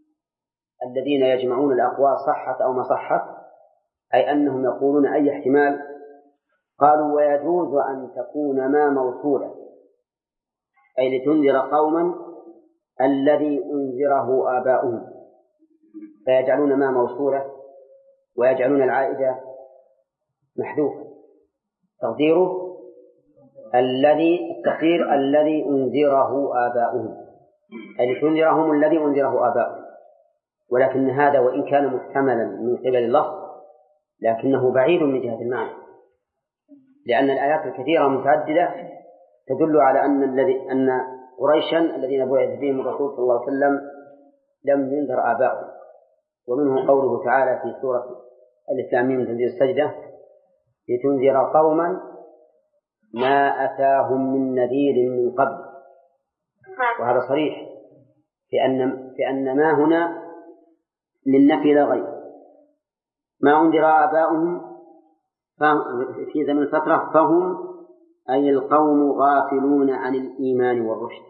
الذين يجمعون الأقوال صحت أو ما صحت، أي أنهم يقولون أي احتمال قالوا ويجوز أن تكون ما موصولة، أي لتنذر قوما الذي أنذره آباؤهم، فيجعلون ما موصولة ويجعلون العائدة محذوفة، تقديره الذي أنذره آباؤهم، أي لتنذرهم الذي أنذره آباؤهم. ولكن هذا وإن كان محتملا من قبل الله لكنه بعيد من جهة المعنى، لأن الآيات الكثيرة متعددة تدل على أن قريشا الذين بعث بهم الرسول صلى الله عليه وسلم لم ينذر آباؤهم. ومنه قوله تعالى في سورة الإسلاميين تنزيل السجدة لتنذر قوما ما أتاهم من نذير من قبل. وهذا صريح في أن ما هنا للنفي لا غير. ما أنذر آباؤهم في زمن الفترة فهم أي القوم غافلون عن الإيمان والرشد.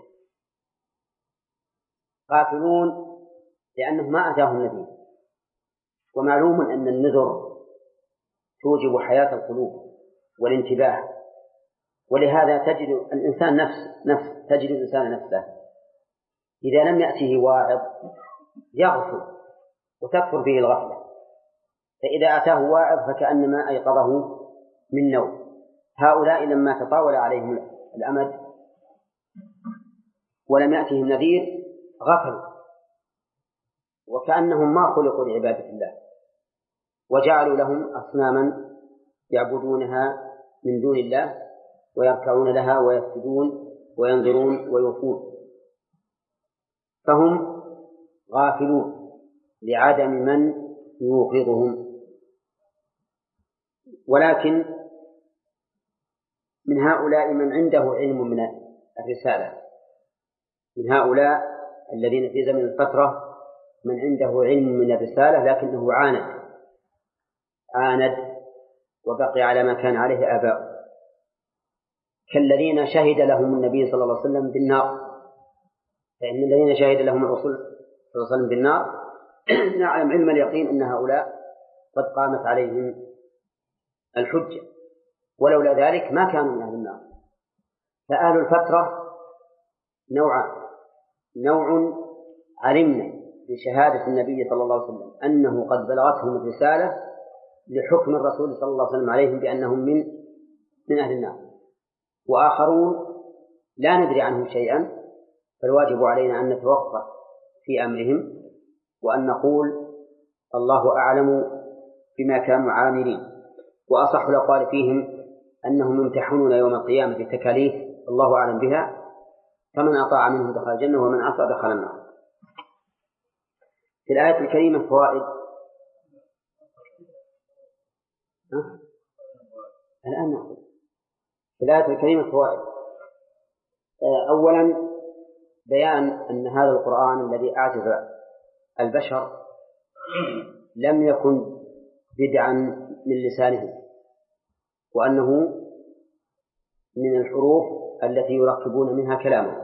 غافلون لأنه ما أتاهم نذير، ومعلوم أن النذر توجب حياة القلوب والانتباه، ولهذا تجد الإنسان تجد الإنسان نفسه إذا لم يأته واعظ يغفل وتكثر فيه الغفلة، فإذا أتاه واعظ فكأنما أيقظه من نوم. هؤلاء لما تطاول عليهم الأمد ولم يأتهم نذير غفلوا وكأنهم ما خلقوا لعبادة الله، وجعلوا لهم أصناما يعبدونها من دون الله ويركعون لها ويسجدون وينظرون ويوفون، فهم غافلون لعدم من يوقظهم. ولكن من هؤلاء من عنده علم من الرسالة، من هؤلاء الذين في زمن الفترة من عنده علم من الرسالة لكنه عاند وبقي على ما كان عليه آباؤه، كالذين شهد لهم النبي صلى الله عليه وسلم بالنار. فإن الذين شهد لهم الرسول صلى الله عليه وسلم بالنار نعلم علم اليقين أن هؤلاء قد قامت عليهم الحجة، ولولا ذلك ما كانوا من أهل النار. فأهل الفترة نوع علمنا بشهادة النبي صلى الله عليه وسلم أنه قد بلغتهم الرسالة لحكم الرسول صلى الله عليه وسلم عليهم بأنهم من أهل النار، وآخرون لا ندري عنهم شيئا، فالواجب علينا أن نتوقف في أمرهم وأن نقول الله أعلم بما كانوا عاملين. وأصح الأقوال فيهم أنهم يمتحنون يوم القيامة بتكاليف الله أعلم بها، فمن أطاع منهم دخل الجنة ومن عصى دخل النار. في الآية الكريمة فوائد. الآن نأخذ في الآية الكريمة فوائد. أولا بيان أن هذا القرآن الذي أعجز البشر لم يكن بدعا من لسانهم، وأنه من الحروف التي يركبون منها كلامه.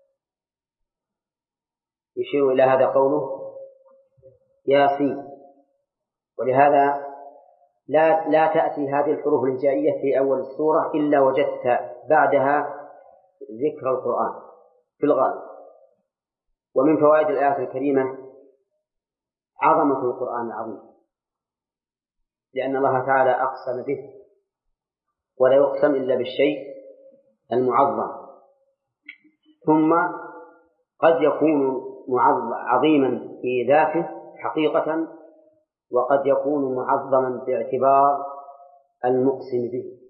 يشير إلى هذا قوله ياسين، ولهذا لا تأتي هذه الحروف الهجائية في أول السورة إلا وجدت بعدها ذكر القرآن في الغالب. ومن فوائد الآية الكريمة عظمة القرآن العظيم، لأن الله تعالى أقسم به ولا يقسم إلا بالشيء المعظم. ثم قد يكون عظيما في ذاته حقيقة، وقد يكون معظما باعتبار المقسم به.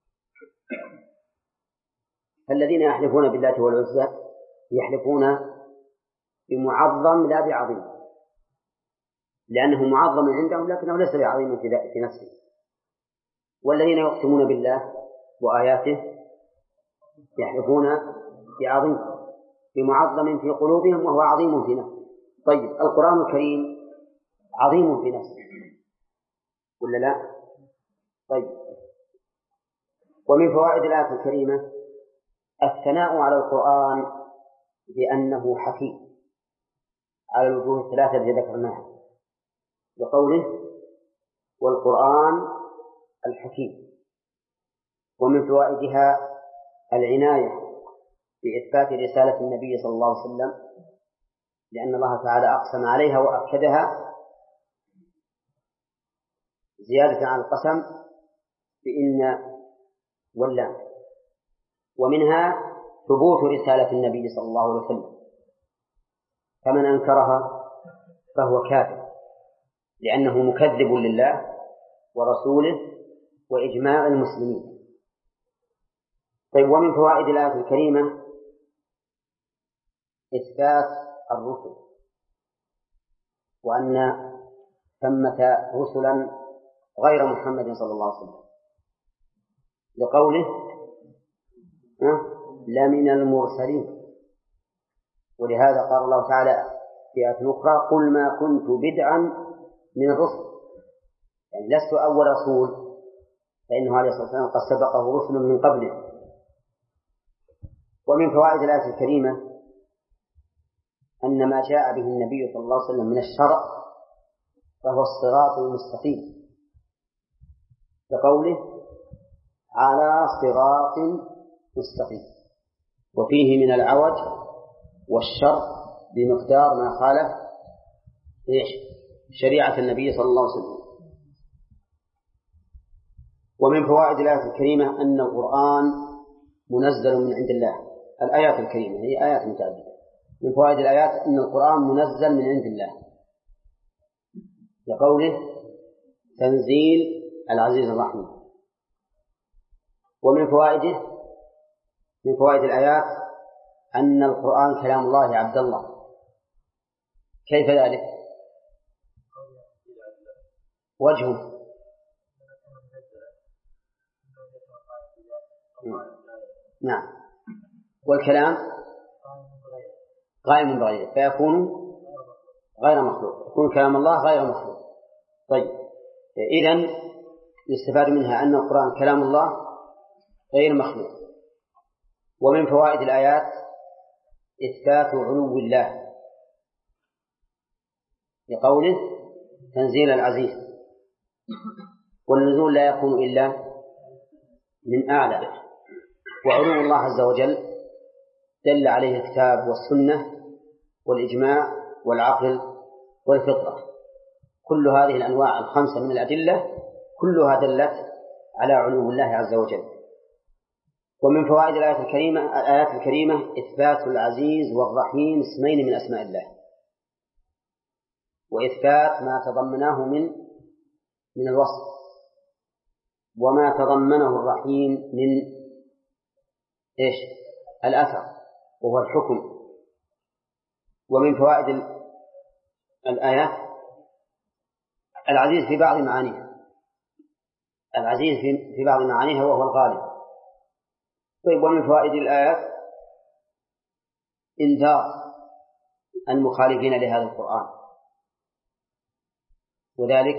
الذين يحلفون بالله والعزى يحلفون بمعظم لا بعظيم، لأنه معظم عندهم لكنه ليس بعظيم في نفسه. والذين يقسمون بالله وآياته يحلفون بعظيم بمعظم في قلوبهم وهو عظيم في نفسه. طيب القرآن الكريم عظيم في نفسه ولا لا؟ طيب. ومن فوائد الآية الكريمة الثناء على القرآن بأنه حكيم على الوجوه الثلاثة التي ذكرناها، بقوله والقرآن الحكيم. ومن فوائدها العناية بإثبات رسالة النبي صلى الله عليه وسلم، لأن الله تعالى أقسم عليها وأكدها زيادة عن القسم بإن واللام. ومنها ثبوت رسالة النبي صلى الله عليه وسلم، فمن أنكرها فهو كافر، لأنه مكذب لله ورسوله وإجماع المسلمين. طيب، ومن فوائد الآية الكريمة إثبات الرسل، وأن ثمة رسلا غير محمد صلى الله عليه وسلم، لقوله لمن المرسلين. ولهذا قال الله تعالى في آية أخرى قل ما كنت بدعا من الرسل، يعني لست أول رسول، فإنه عليه الصلاة والسلام قد سبقه رسل من قبله. ومن فوائد الآية الكريمة أن ما جاء به النبي صلى الله عليه وسلم من الشرع فهو الصراط المستقيم، لقوله على صراط مستقيم، وفيه من العوج والشر بمقدار ما خالف شريعة النبي صلى الله عليه وسلم. ومن فوائد الآية الكريمة أن القرآن منزل من عند الله. الآيات الكريمة هي آيات متعددة. من فوائد الآيات أن القرآن منزل من عند الله، لقوله تنزيل العزيز الرحيم. ومن فوائد الآيات أن القرآن كلام الله عبد الله. كيف ذلك؟ وجهه نعم، والكلام قائم بغيره فيكون غير مخلوق، يكون كلام الله غير مخلوق. طيب، إذن يستفاد منها أن القرآن كلام الله غير مخلوق. ومن فوائد الآيات إثبات علو الله، لقوله تنزيل العزيز، والنزول لا يكون إلا من أعلى. وعلو الله عز وجل دل عليه الكتاب والسنة والإجماع والعقل والفطرة، كل هذه الأنواع الخمسة من الأدلة كلها دلت على علو الله عز وجل. ومن فوائد الآيات الكريمة إثبات العزيز والرحيم اسمين من أسماء الله، وإثبات ما تضمناه من الوصف، وما تضمنه الرحيم من الأثر وهو الحكم. ومن فوائد الآيات العزيز في بعض معانيها، العزيز في بعض معانيها وهو الغالب. طيب، ومن فوائد الآيات إنذار المخالفين لهذا القرآن، وذلك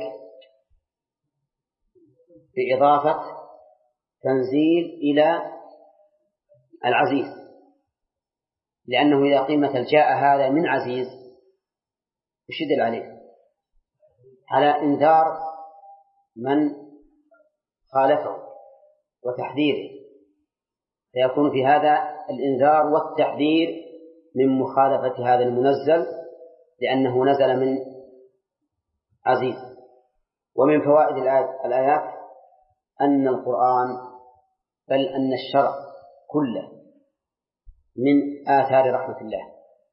بإضافة تنزيل إلى العزيز، لأنه إذا قيمة جاء هذا من عزيز يشدل عليه على إنذار من خالفه وتحذيره، فيكون في هذا الإنذار والتحذير من مخالفة هذا المنزل، لأنه نزل من عزيز. ومن فوائد الآيات أن القرآن بل أن الشرع كله من آثار رحمة الله،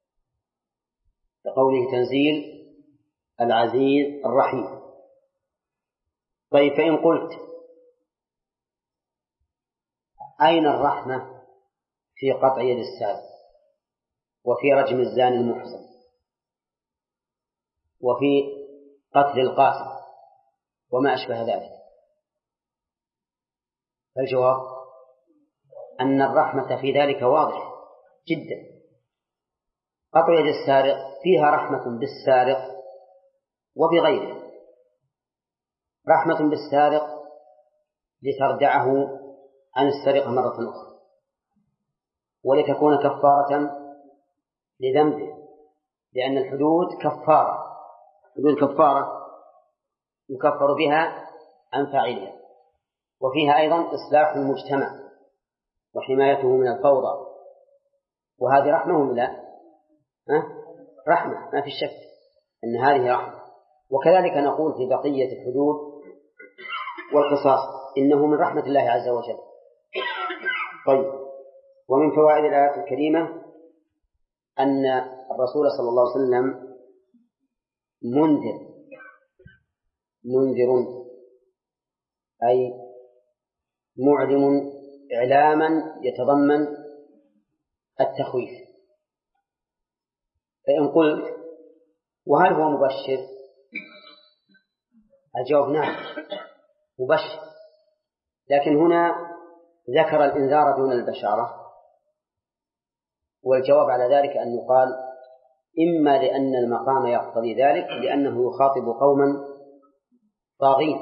لقوله تنزيل العزيز الرحيم. طيب، فإن قلت أين الرحمة في قطع يد السارق، وفي رجم الزاني المحصن، وفي قتل القاتل وما أشبه ذلك؟ فالجواب أن الرحمة في ذلك واضح جدا. قطع يد السارق فيها رحمة بالسارق وبغيره، رحمة بالسارق لتردعه عن السرقة مرة أخرى، ولتكون كفارة لذنبه، لأن الحدود كفارة، حدود كفارة يكفر بها عن فاعلها. وفيها أيضا إصلاح المجتمع وحمايته من الفوضى، وهذه رحمة ولا لا؟ رحمة، ما في شك أن هذه رحمة. وكذلك نقول في بقية الحدود والقصاص إنه من رحمة الله عز وجل. طيب، ومن فوائد الآيات الكريمة أن الرسول صلى الله عليه وسلم منذر أي معلم إعلاما يتضمن التخويف. فإن قلت وهل هو مبشر؟ الجواب نعم مبشر، لكن هنا ذكر الإنذار دون البشارة، والجواب على ذلك أن يقال إما لأن المقام يقتضي ذلك لأنه يخاطب قوما طاغين،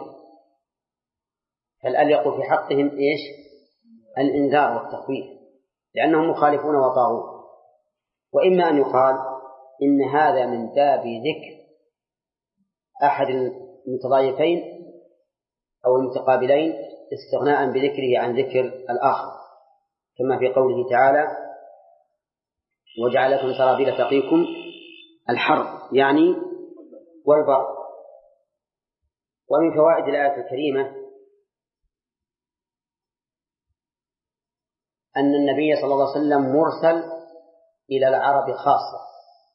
فالأليق في حقهم إيش؟ الإنذار والتخويف لأنهم مخالفون وطاغون، وإما أن يقال إن هذا من باب ذكر أحد المتضايفين أو المتقابلين استغناء بذكره عن ذكر الآخر، كما في قوله تعالى وجعل لكم سرابيل تقيكم الحر يعني والبرد. ومن فوائد الآية الكريمة أن النبي صلى الله عليه وسلم مرسل إلى العرب خاصة.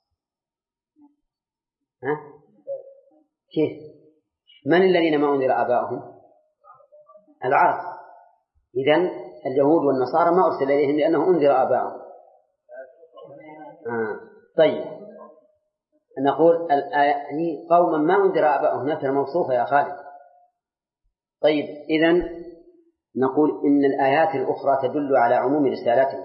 كيف؟ من الذين ما أنذر آباؤهم؟ العرب. إذن اليهود والنصارى ما أرسل إليهم لأنه أنذر آباؤهم. طيب، نقول يعني قوما ما أنذر آباؤهم نكرة موصوفة يا خالد. طيب، إذن نقول إن الآيات الأخرى تدل على عموم رسالته،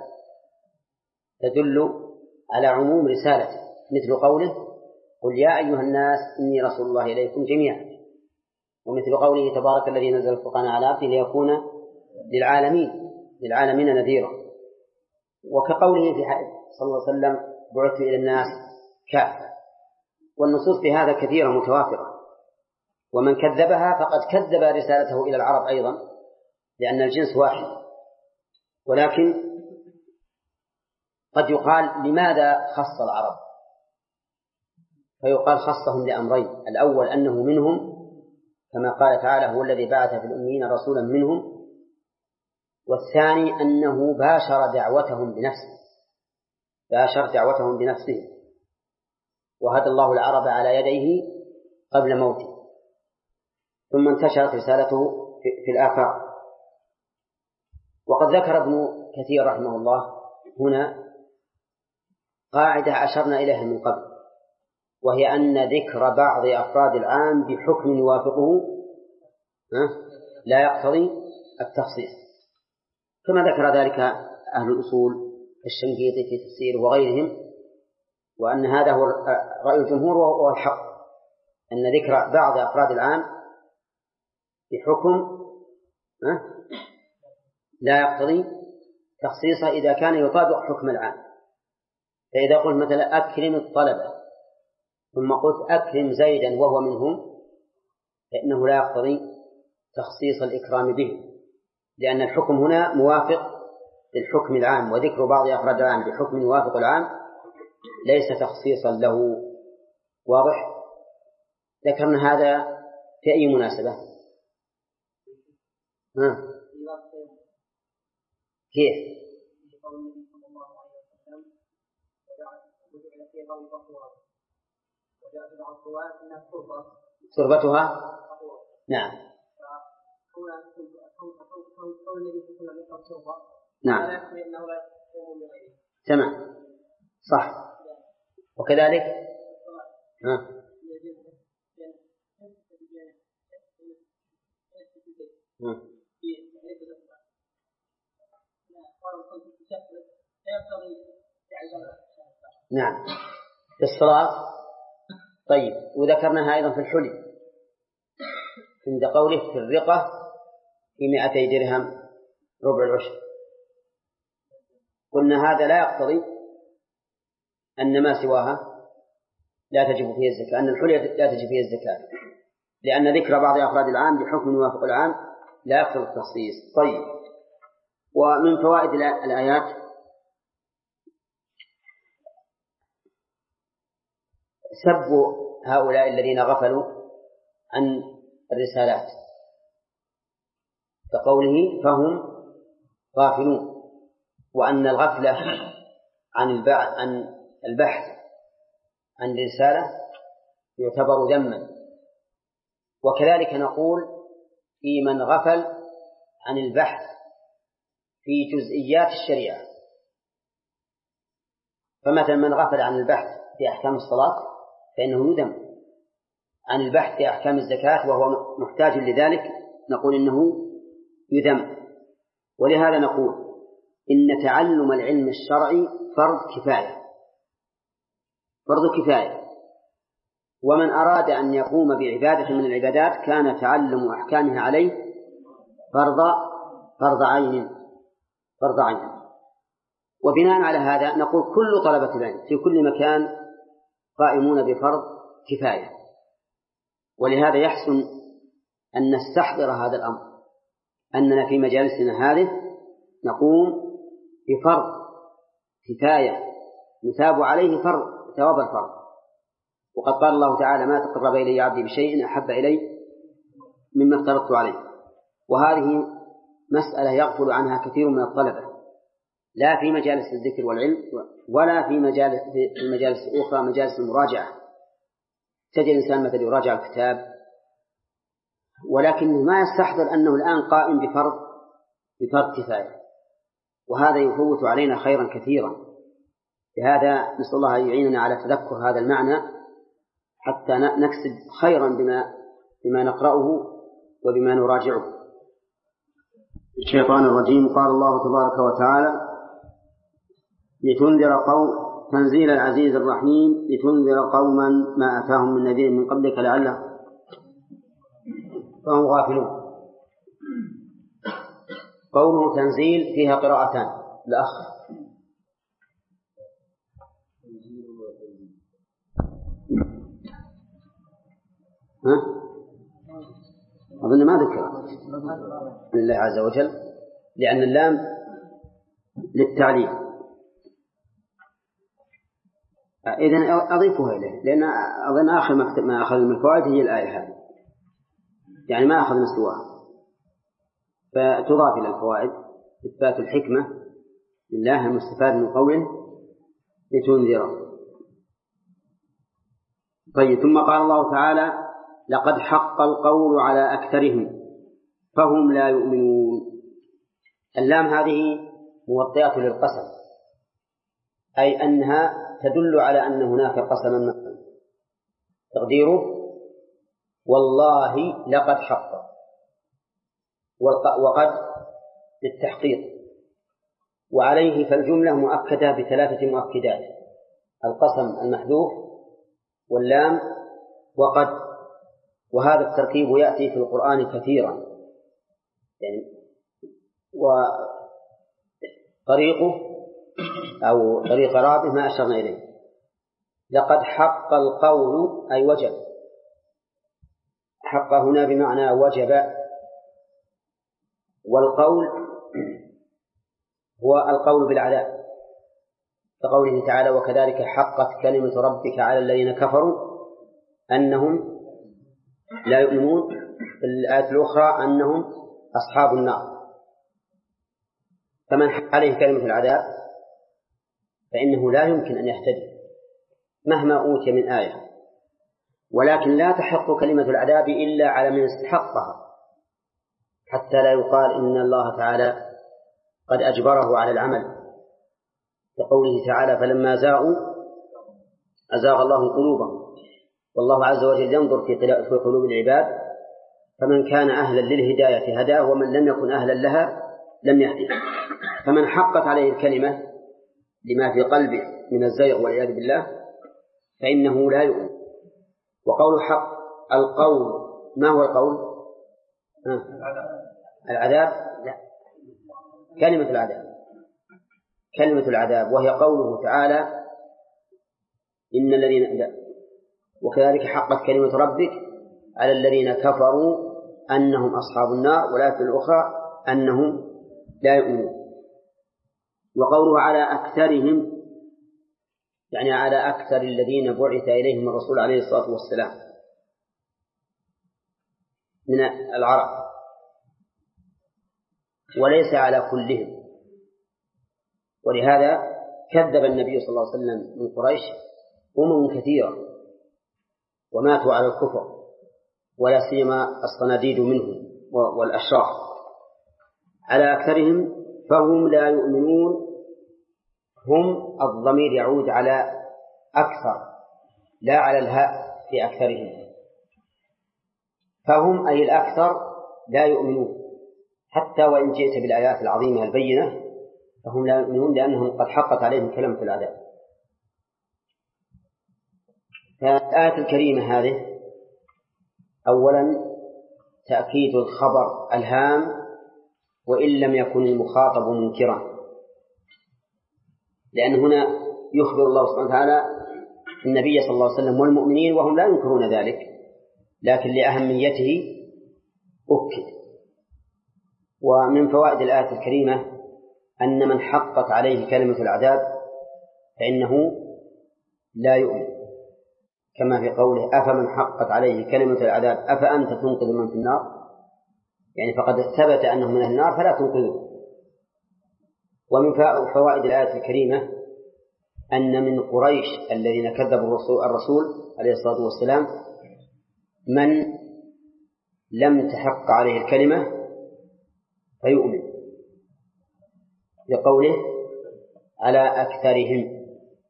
مثل قوله قل يا أيها الناس إني رسول الله إليكم جميعا، ومثل قوله تبارك الذي نزل الفرقان على عبده ليكون للعالمين نذيرا، وكقوله في حديث صلى الله عليه وسلم بعثت إلى الناس كافة. والنصوص في هذا كثيرة متوافرة، ومن كذبها فقد كذب رسالته إلى العرب أيضا لأن الجنس واحد. ولكن قد يقال لماذا خص العرب؟ فيقال خصهم لأمرين: الأول أنه منهم كما قال تعالى هو الذي بعث في الأميين رسولا منهم، والثاني أنه باشر دعوتهم بنفسه وهدى الله العرب على يديه قبل موته، ثم انتشرت رسالته في الآفاق. وقد ذكر ابن كثير رحمه الله هنا قاعدة أشرنا إليها من قبل، وهي أن ذكر بعض أفراد العام بحكم يوافقه لا يقتضي التخصيص، كما ذكر ذلك أهل الأصول الشنقيطي في تفسيره وغيرهم، وأن هذا هو رأي الجمهور وهو الحق، أن ذكر بعض أفراد العام بحكم لا يقتضي تخصيصه إذا كان يطابق حكم العام. فإذا قلت مثلا أكرم الطلبة ثم قلت أكرم زيدا وهو منهم، فإنه لا يقتضي تخصيص الإكرام به، لأن الحكم هنا موافق للحكم العام، وذكر بعض أفراد العام بحكم يوافق العام ليس تخصيصا له. واضح؟ ذكرنا هذا في أي مناسبة؟ كيف؟ تربتها نعم نعم تمام صح. وكذلك نعم في الصلاة. طيب، وذكرناها أيضا في الحلي عند قوله في الرقة في 200 درهم ربع العشر. قلنا هذا لا يقتضي أن ما سواها لا تجب فيه الزكاة، أن الحلي لا تجب فيه الزكاة، لأن ذكر بعض أفراد العام بحكم يوافق العام لا يقتضي التخصيص. طيب، ومن فوائد الآيات سب هؤلاء الذين غفلوا عن الرسالات، كقوله فهم غافلون، وأن الغفلة عن البحث عن الرسالة يعتبر ذما. وكذلك نقول في من غفل عن البحث في جزئيات الشريعة، فمثلا من غفل عن البحث في أحكام الصلاة فإنه يذم، عن البحث في أحكام الزكاة وهو محتاج لذلك نقول إنه يذم. ولهذا نقول إن تعلم العلم الشرعي فرض كفاية، ومن أراد أن يقوم بعبادة من العبادات كان تعلم أحكامها عليه فرض عين. وبناء على هذا نقول كل طلبة العلم في كل مكان قائمون بفرض كفاية. ولهذا يحسن أن نستحضر هذا الأمر، أننا في مجالسنا هذه نقوم بفرض كفاية نثاب عليه ثواب الفرض. وقد قال الله تعالى ما تقرب إلي عبدي بشيء أحب إلي مما افترضت عليه. وهذه مسألة يغفل عنها كثير من الطلبة، لا في مجالس الذكر والعلم ولا في المجالس الأخرى، مجالس المراجعة. تجد الإنسان مثلا يراجع الكتاب ولكنه ما يستحضر أنه الآن قائم بفرض كفاية، وهذا يفوت علينا خيرا كثيرا. لهذا نسأل الله أن يعيننا على تذكر هذا المعنى حتى نكسب خيرا بما نقرأه وبما نراجعه. الشيطان الرجيم. قال الله تبارك وتعالى لتنذر قوم تنزيل العزيز الرحيم لتنذر قوما ما أتاهم من نذير من قبلك لعلهم فهم غافلون. قوله تنزيل فيها قراءتان الأخ. أظن ما ذكر لله عز وجل لأن اللام للتعليم. إذن أضيفها إليه لأن أظن آخر ما أخذ من الفوائد هي الآية هذه، يعني ما أخذنا سواها، فتضاف إلى الفوائد إثبات الحكمة لله المستفاد من قوله لتنذر. طيب، ثم قال الله تعالى لقد حق القول على أكثرهم فهم لا يؤمنون. اللام هذه موطئة للقسم، أي أنها تدل على أن هناك قسما مثلا تقديره والله لقد حق، وقد للتحقيق، وعليه فالجملة مؤكدة بثلاثة مؤكدات: القسم المحذوف واللام وقد. وهذا التركيب يأتي في القرآن كثيرا، يعني وطريقه أو طريق رابه ما أشرنا إليه. لقد حق القول أي وجب، حق هنا بمعنى وجب، والقول هو القول بالعذاب، كقوله تعالى وكذلك حقت كلمة ربك على الذين كفروا أنهم لا يؤمنون. في الآية الأخرى أنهم أصحاب النار. فمن حق عليه كلمة العذاب فإنه لا يمكن أن يهتدي مهما أوتي من آية، ولكن لا تحق كلمة العذاب إلا على من استحقها، حتى لا يقال إن الله تعالى قد أجبره على العمل، كقوله تعالى فلما زاغوا أزاغ الله قلوبهم. والله عز وجل ينظر في قلوب العباد، فمن كان أهلا للهداية هداه ومن لم يكن أهلا لها لم يهديه. فمن حقت عليه الكلمة لما في قلبه من الزيغ والعياذ بالله فإنه لا يؤمن. وقول حق القول، ما هو القول؟ العذاب؟ لا، كلمة العذاب، وهي قوله تعالى إن الذين وكذلك حقت كلمة ربك على الذين كفروا أنهم أصحاب النار، والآية الأخرى أنهم لا يؤمنون. وقوله على أكثرهم يعني على أكثر الذين بعث إليهم الرسول عليه الصلاة والسلام من العرب، وليس على كلهم. ولهذا كذب النبي صلى الله عليه وسلم من قريش كثيرة وماتوا على الكفر، ولا سيما الصناديد منهم والأشرار. على أكثرهم فهم لا يؤمنون. هم الضمير يعود على أكثر لا على الهاء في أكثرهم. فهم أي الأكثر لا يؤمنون، حتى وإن جئت بالآيات العظيمة البينة فهم لا يؤمنون، لأنهم قد حقت عليهم كلمة العذاب. فالآية الكريمة هذه أولا تأكيد الخبر الهام وإن لم يكن المخاطب منكرا، لأن هنا يخبر الله سبحانه وتعالى النبي صلى الله عليه وسلم والمؤمنين وهم لا ينكرون ذلك، لكن لأهميته أكد. ومن فوائد الآية الكريمة أن من حقت عليه كلمة العذاب فإنه لا يؤمن، كما في قوله أفمن حقت عليه كلمة العذاب أفأنت تنقذ من في النار، يعني فقد ثبت أنه من النار فلا تنقذه. ومن فوائد الآية الكريمة أن من قريش الذين كذبوا الرسول عليه الصلاة والسلام من لم تحق عليه الكلمة فيؤمن، لقوله على أكثرهم.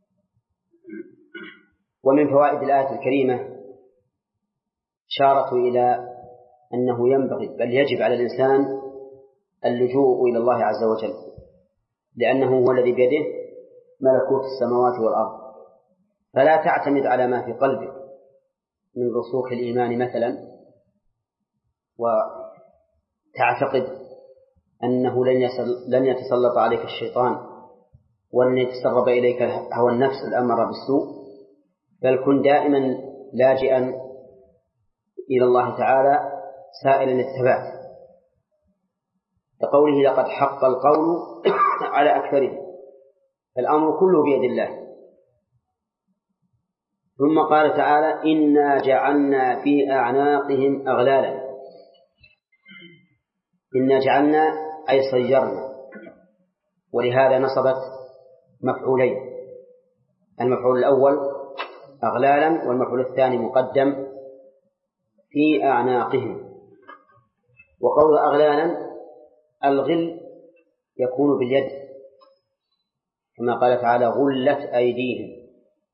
ومن فوائد الآية الكريمة إشارة إلى أنه ينبغي بل يجب على الإنسان اللجوء إلى الله عز وجل، لأنه هو الذي بيده ملكوت السماوات والأرض. فلا تعتمد على ما في قلبك من رسوخ الإيمان مثلا وتعتقد أنه لن يتسلط عليك الشيطان ولن يتسرب إليك هوى النفس الأمر بالسوء، بل كن دائما لاجئا إلى الله تعالى سائلا الثبات، كقوله لقد حق القول على أكثرهم، فالأمر كله بيد الله. ثم قال تعالى إنا جعلنا في أعناقهم أغلالا. إنا جعلنا أي صيرنا، ولهذا نصبت مفعولين، المفعول الأول أغلالا والمفعول الثاني مقدم في أعناقهم. وقول أغلالا الغل يكون باليد، كما قال تعالى غلت أيديهم.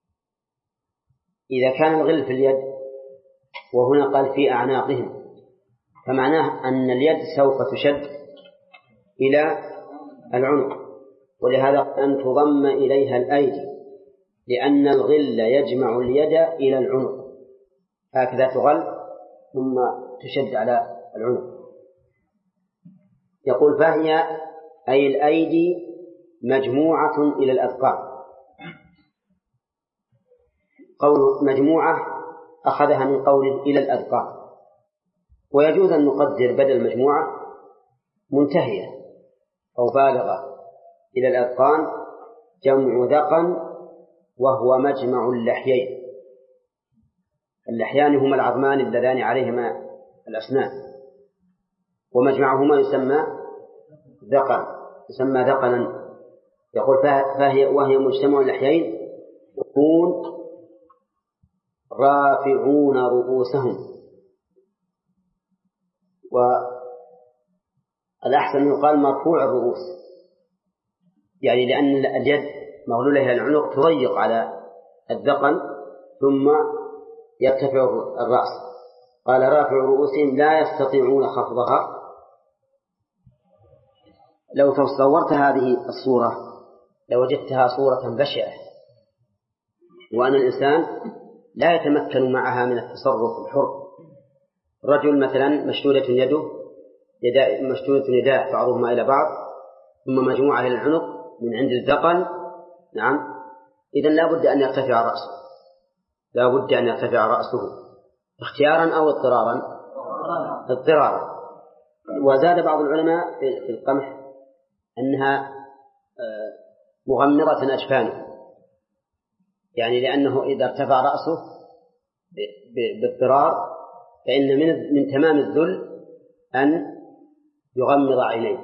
إذا كان الغل في اليد وهنا قال في أعناقهم فمعناه أن اليد سوف تشد إلى العنق، ولهذا أن تضم إليها الأيدي، لأن الغل يجمع اليد إلى العنق، هكذا تغل ثم تشد على العنق. يقول فهي أي الأيدي مجموعة إلى الأذقان. قول مجموعة أخذها من قول إلى الأذقان، ويجوز أن نقدر بدل مجموعة منتهية أو بالغة. إلى الأذقان جمع ذقن وهو مجمع اللحيين. اللحيان هما العظمان اللذان عليهما الأسنان، ومجمعهما يسمى ذقن، يسمى ذقنا. يقول وهي مجتمع اللحيين يكون رافعون رؤوسهم. والأحسن يقال مرفوع الرؤوس، يعني لأن اليد مغلولة إلى العنق تضيق على الذقن ثم يرتفع الرأس. قال رافع رؤوسهم لا يستطيعون خفضها. لو تصورت هذه الصورة لوجدتها صورة بشعة، وأن الإنسان لا يتمكن معها من التصرف الحر. رجل مثلا مشدودة يداه بعضهما إلى بعض ثم مجموعة إلى العنق من عند الذقن، نعم، إذن لا بد أن يرتفع رأسه، لا بد أن يرتفع رأسه اختيارا أو اضطرارا. اضطرارا. وزاد بعض العلماء في القمح أنها مغمرة أجفانه، يعني لأنه إذا ارتفع رأسه باضطرار فإن من تمام الذل أن يغمض عينيه،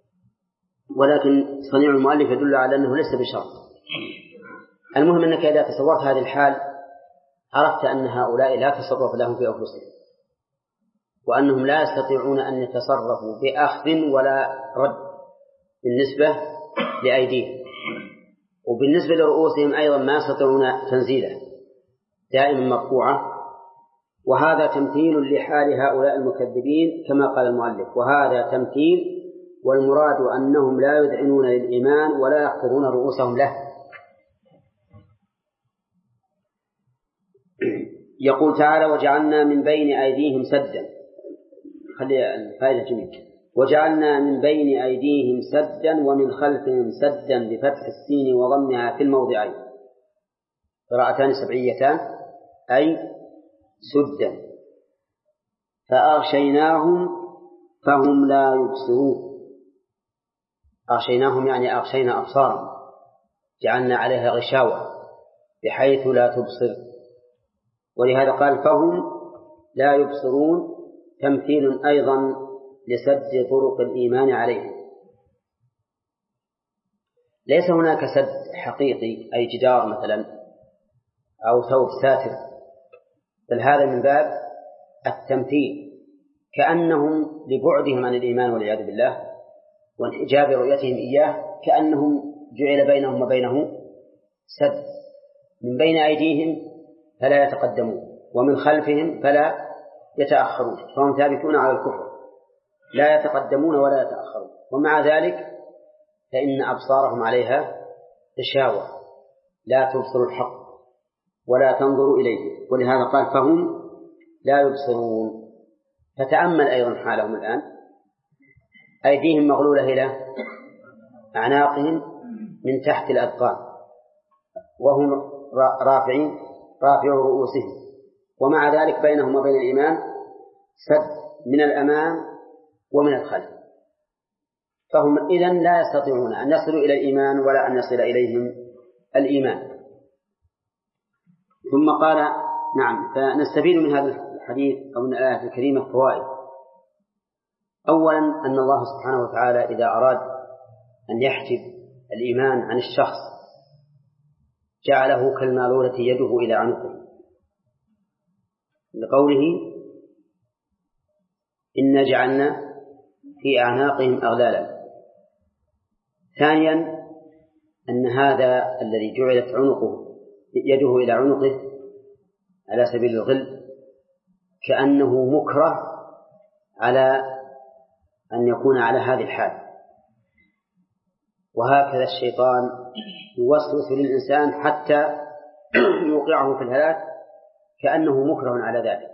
ولكن صنيع المؤلف يدل على أنه ليس بشرط. المهم أنك إذا تصورت هذه الحال عرفت أن هؤلاء لا تصرف لهم في أنفسهم، وأنهم لا يستطيعون أن يتصرفوا بأخذ ولا رد بالنسبة لأيديهم، وبالنسبة لرؤوسهم أيضا ما يستطيعون تنزيله، دائما مرفوعة. وهذا تمثيل لحال هؤلاء المكذبين كما قال المؤلف، وهذا تمثيل والمراد أنهم لا يذعنون للإيمان ولا يخفضون رؤوسهم له. يقول تعالى: وجعلنا من بين أيديهم سدا. خلي الفائدة جميلة. وجعلنا من بين أيديهم سدا ومن خلفهم سدا بفتح السين وضمها في الموضعين، قراءتان سبعيتان، أي سدا، فأغشيناهم فهم لا يبصرون. أغشيناهم يعني أغشينا أبصارهم، جعلنا عليها غشاوة بحيث لا تبصر، ولهذا قال فهم لا يبصرون، تمثيل أيضا لسد طرق الإيمان عليهم. ليس هناك سد حقيقي أي جدار مثلا أو ثوب ساتر، بل هذا من باب التمثيل، كأنهم لبعدهم عن الإيمان والعياذ بالله وانحجاب رؤيتهم إياه، كأنهم جعل بينهم وبينه سد، من بين أيديهم فلا يتقدمون ومن خلفهم فلا يتأخرون، فهم ثابتون على الكفر لا يتقدمون ولا يتأخرون، ومع ذلك فإن أبصارهم عليها غشاوة لا تبصر الحق ولا تنظر إليه، ولهذا قال فهم لا يبصرون. فتأمل أيضا حالهم الآن، أيديهم مغلولة إلى أعناقهم من تحت الأذقان، وهم رافعوا رؤوسهم، ومع ذلك بينهم وبين الإيمان سد من الأمام ومن الخلف، فهم إذن لا يستطيعون أن يصلوا إلى الإيمان ولا أن يصل إليهم الإيمان. ثم قال: نعم. فنستفيد من هذا الحديث أو من الآية الكريمة فوائد. أولا أن الله سبحانه وتعالى إذا أراد أن يحجب الإيمان عن الشخص جعله كالمالولة يده إلى عنقه، لقوله: إنا جعلنا في أعناقهم أغلالا. ثانيا أن هذا الذي جعلت يده إلى عنقه على سبيل الغل كأنه مكره على أن يكون على هذه الحال، وهكذا الشيطان يوسوس للإنسان حتى يوقعه في الهلاك كأنه مكره على ذلك.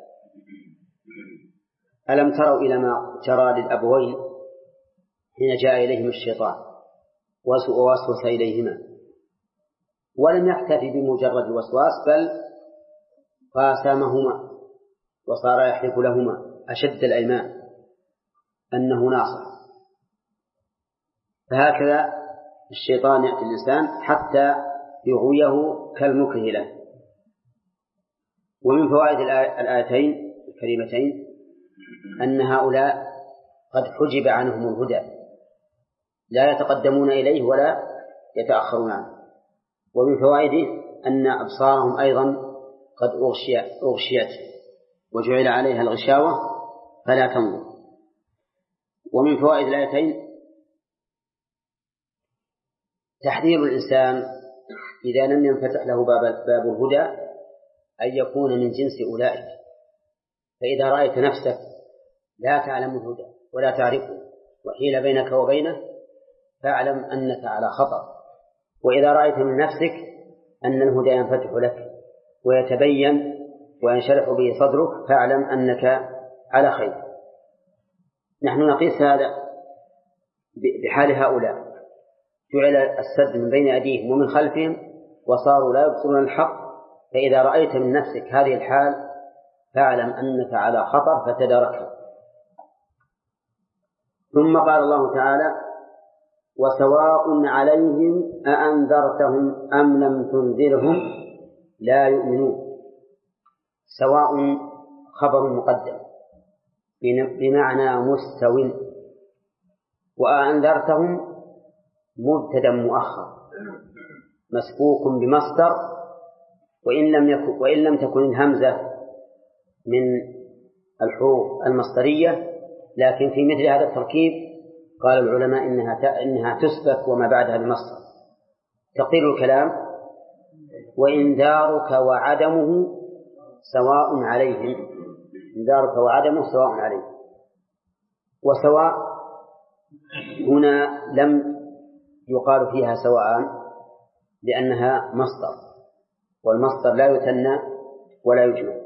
ألم تروا إلى ما جرى للأبوين حين جاء إليهم الشيطان ووسوس إليهما، ولم يكتفي بمجرد الوسواس بل قاسمهما وصار يحلف لهما أشد الأيمان أنه ناصح. فهكذا الشيطان يأتي الإنسان حتى يغويه كالمكره له. ومن فوائد الآيتين الكريمتين أن هؤلاء قد حجب عنهم الهدى، لا يتقدمون إليه ولا يتأخرون عنه. ومن فوائده أن أبصارهم أيضا قد أغشيت وجعل عليها الغشاوة فلا تنظر. ومن فوائد الآيتين تحذير الإنسان إذا لم ينفتح له باب الهدى أن يكون من جنس أولئك. فإذا رأيت نفسك لا تعلم الهدى ولا تعرفه وحيل بينك وبينه فاعلم أنك على خطر، وإذا رأيت من نفسك أن الهدى ينفتح لك ويتبين وينشرح به صدرك فاعلم أنك على خير. نحن نقيس هذا بحال هؤلاء، جعل السد من بين أيديهم ومن خلفهم وصاروا لا يبصرون الحق. فإذا رأيت من نفسك هذه الحال فاعلم أنك على خطر فتداركها. ثم قال الله تعالى: وسواء عليهم أأنذرتهم أم لم تنذرهم لا يؤمنون. سواء خبر مقدم بمعنى مستو، وأنذرتهم مبتدأ مؤخر مسبوق بمصدر، وإن لم تكن الهمزة من الحروف المصدرية، لكن في مثل هذا التركيب قال العلماء إنها تسبك وما بعدها بمصدر. تقدير الكلام: وإنذارك وعدمه سواء عليهم. إنذارك وعدمه سواء عليهم. وسواء هنا لم يقال فيها سواء لأنها مصدر، والمصدر لا يثنى ولا يجمع.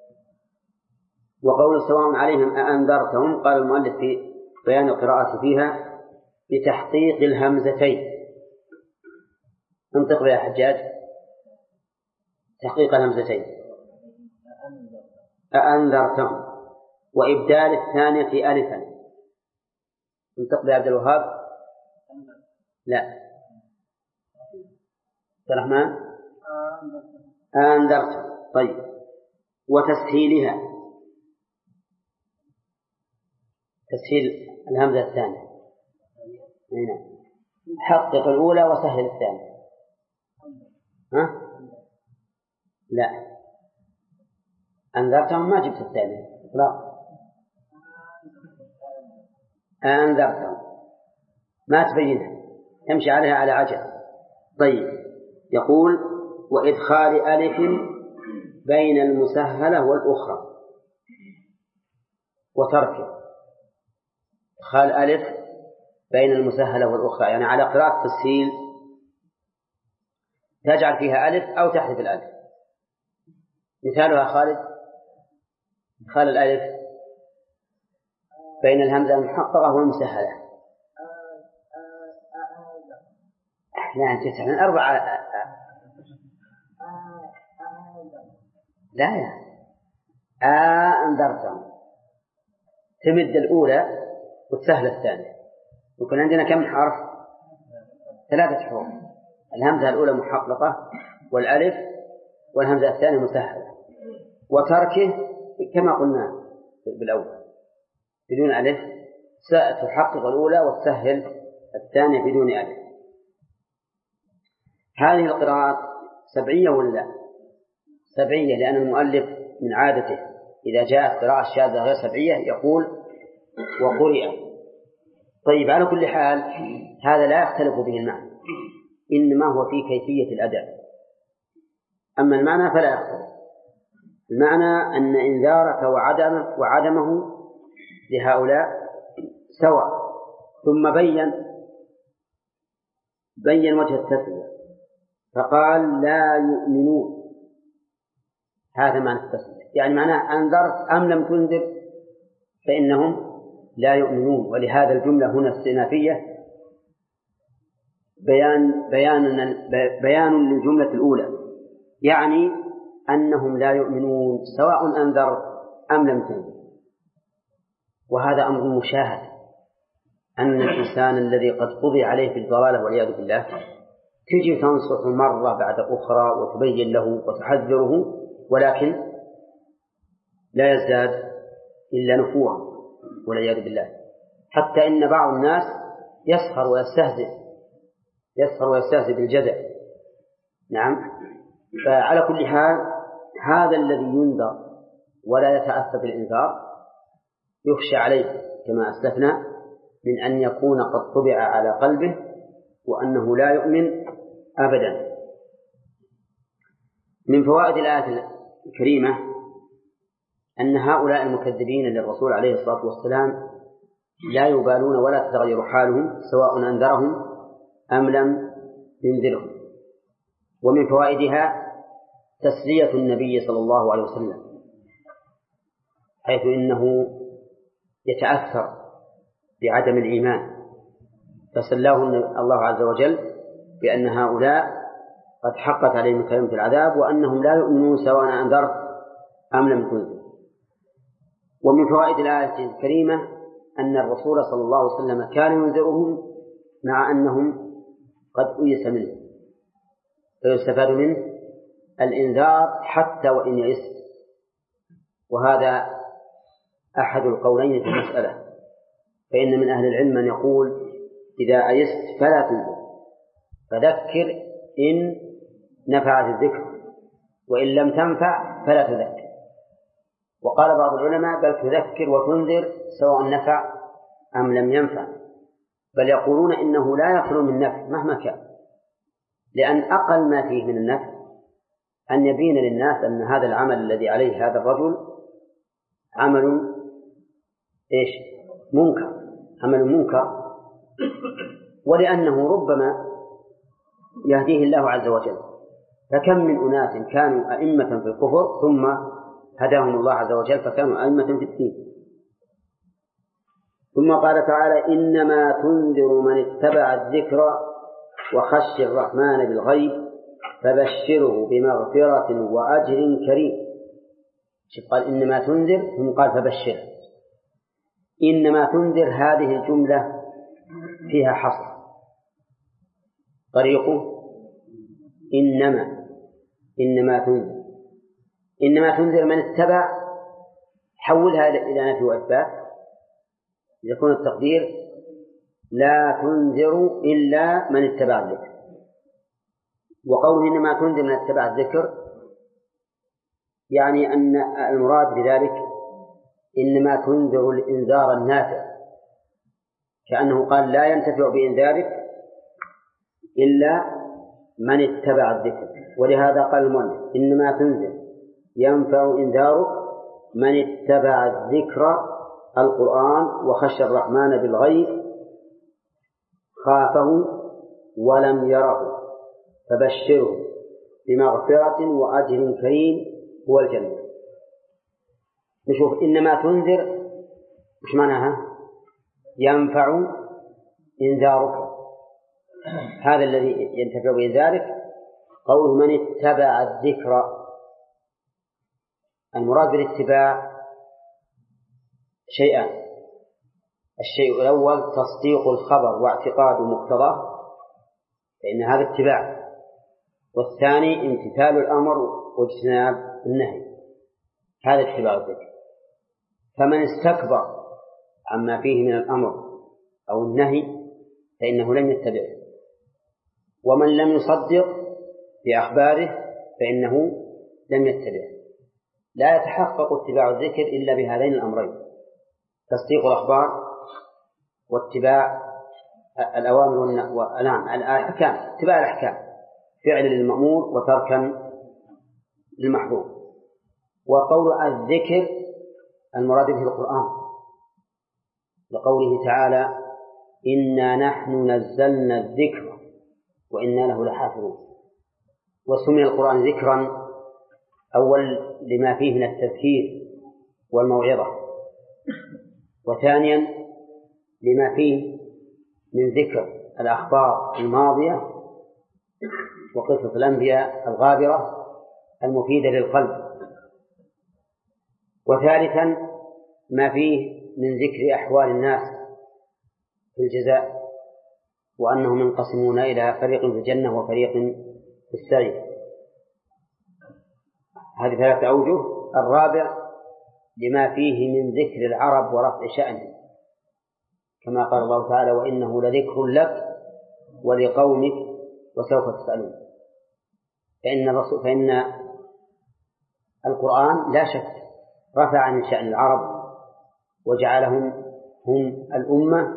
وقول سواء عليهم أأنذرتهم قال المؤلف في بيان القراءة فيها بتحقيق الهمزتين. انطق يا حجاج. تحقيق الهمزتين أأنذرتهم، وإبدال الثانية ألفا. انطق يا عبد الوهاب. لا، عبد الرحمن. أأنذرتهم. طيب. وتسهيلها، تسهيل الهمزة الثانية. هنا حقق الأولى وسهل الثانية. ها؟ لا، أنذرتهم ما جبت الثانية. لا، أنذرتهم ما تبينها، تمشي عليها على عجل. طيب. يقول: وإدخال ألف بين المسهلة والأخرى وتركه. إدخال ألف بين المسهلة والأخرى يعني على قراءة تسهيل تجعل فيها ألف أو تحذف الألف. مثالها خالد: إدخال الألف بين الهمزة المحققة والمسهلة. لا، أنت تسمع 4. لا، أنذرتهم تمد الأولى وتسهل الثانية. يكون عندنا كم حرف؟ 3 حروف. الهمزة الأولى محققة، والألف، والهمزة الثانية مسهلة. وتركه كما قلنا بالأول بدون ألف، ستحقق الأولى وتسهل الثانية بدون ألف. هذه القراءات سبعية ولا لا؟ سبعية، لأن المؤلف من عادته إذا جاءت قراءة شاذة غير سبعية يقول: وقرئ. طيب، على كل حال هذا لا يختلف به المعنى، إنما هو في كيفية الأداء. أما المعنى فلا يختلف. المعنى أن إنذارك وعدمه لهؤلاء سواء. ثم بين وجه التسوية فقال: لا يؤمنون. هذا معنى التسوية، يعني معناه أنذرت أم لم تنذر فإنهم لا يؤمنون. ولهذا الجملة هنا استئنافية بيان للجملة الأولى، يعني أنهم لا يؤمنون سواء أنذرت أم لم تنذر. وهذا أمر مشاهد، أن الإنسان الذي قد قضي عليه في الضلالة والعياذ بالله تجي تنصح مرة بعد أخرى وتبين له وتحذره، ولكن لا يزداد إلا نفورا والعياذ بالله. حتى إن بعض الناس يسخر ويستهزئ بالجزع. نعم. فعلى كل حال هذا الذي ينذر ولا يتأثر بالإنذار يخشى عليه كما أسلفنا من أن يكون قد طبع على قلبه وأنه لا يؤمن أبدا. من فوائد الآية الكريمة أن هؤلاء المكذبين للرسول عليه الصلاة والسلام لا يبالون ولا تتغير حالهم سواء أنذرهم أم لم ينذرهم. ومن فوائدها تسلية النبي صلى الله عليه وسلم، حيث إنه يتأثر بعدم الإيمان، فسلاه الله عز وجل بأن هؤلاء قد حقت عليهم كلمة العذاب وأنهم لا يؤمنون سواء أنذرت أم لم تنذر. ومن فوائد الآية الكريمة أن الرسول صلى الله عليه وسلم كان ينذرهم مع أنهم قد أيس منه، فيستفاد منه الإنذار حتى وإن يئست. وهذا أحد القولين في المسألة، فإن من أهل العلم من يقول إذا أيست فلا تنذر، فذكر إن نفعت الذكر، وإن لم تنفع فلا تذكر. وقال بعض العلماء بل تذكر وتنذر سواء نفع أم لم ينفع، بل يقولون إنه لا يخلو من نفع مهما كان، لأن أقل ما فيه من النفع أن يبين للناس أن هذا العمل الذي عليه هذا الرجل عمل منكر، عمل منكر، ولأنه ربما يهديه الله عز وجل. فكم من أناس كانوا أئمة في الكفر ثم هداهم الله عز وجل فكانوا أئمة في الدين. ثم قال تعالى إنما تنذر من اتبع الذكر وخشي الرحمن بالغيب فبشره بمغفرة وأجر كريم. قال إنما تنذر ثم قال فبشره. إنما تنذر هذه الجملة فيها حصر، طريقه إنما تنذر، إنما تنذر من اتبع، حولها إلى نفي وإثبات، يكون التقدير لا تنذر إلا من اتبع الذكر. وقوله إنما تنذر من اتبع الذكر يعني أن المراد بذلك إنما تنذر الإنذار النافع، كأنه قال لا ينتفع بإنذارك إلا من اتبع الذكر. ولهذا قال المؤلف إنما تنذر ينفع إنذارك من اتبع الذكر القرآن وخشى الرحمن بالغيب خافه ولم يره فبشره بمغفرة وأجر كريم هو الجنة. نشوف إنما تنذر مش معناها ينفع إنذارك، هذا الذي ينتفع بإنذارك. قول من اتبع الذكر، المراد بالاتباع شيئان: الشيء الأول تصديق الخبر واعتقاد مقتضاه فإن هذا اتباع، والثاني امتثال الأمر واجتناب النهي، هذا اتباع الذكر. فمن استكبر عما فيه من الأمر أو النهي فإنه لم يتبعه، ومن لم يصدق بأخباره فإنه لم يتبعه. لا يتحقق اتباع الذكر إلا بهذين الأمرين: تصديق الأخبار واتباع الأوامر الأحكام، اتباع الأحكام، فعل للمأمور وتركا للمحظور. وقول الذكر المراد به القرآن، لقوله تعالى إنا نحن نزلنا الذكر وإنا له لحافظون. وسمي القرآن ذكرا أول لما فيه من التذكير والموعظة، وثانيا لما فيه من ذكر الأخبار الماضية وقصة الأنبياء الغابرة المفيدة للقلب، وثالثا ما فيه من ذكر أحوال الناس في الجزاء وأنهم ينقسمون إلى فريق في الجنة وفريق في السعير. هذه ثلاثة أوجه. الرابع لما فيه من ذكر العرب ورفع شأنه، كما قال الله تعالى وإنه لذكر لك ولقومك وسوف تسألون. فإن القرآن لا شك رفع من شأن العرب وجعلهم هم الأمة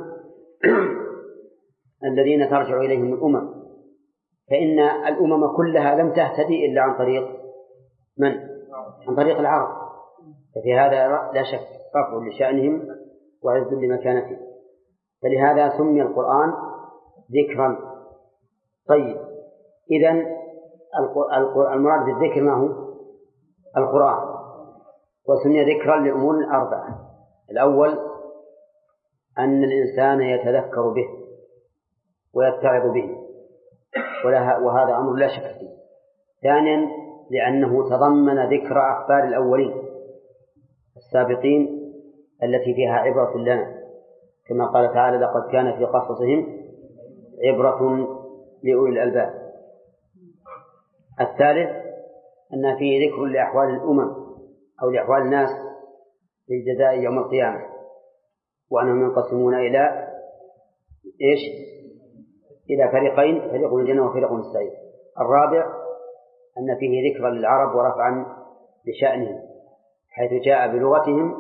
الذين ترجع إليهم الأمم، فإن الأمم كلها لم تهتدي إلا عن طريق من؟ عن طريق العرب. ففي هذا لا شك رفع لشأنهم وعز لمكانتهم، فلهذا سمي القرآن ذكرا. طيب، إذن المراد بالذكر ما هو؟ القرآن. وسمي ذكرا لأمور أربعة: الأول أن الإنسان يتذكر به ويتعظ به، وهذا أمر لا شك فيه. ثانيا لأنه تضمن ذكر أخبار الأولين السابقين التي فيها عبرة لنا كما قال تعالى لقد كان في قصصهم عبرة لأولي الألباب. الثالث أن فيه ذكر لأحوال الأمم أو لأحوال الناس في الجزاء يوم القيامة، وأنهم ينقسمون إلى إيش؟ إلى فريقين، فريق من الجنة وفريق من السعير. الرابع أن فيه ذكرا للعرب ورفعا لشأنهم، حيث جاء بلغتهم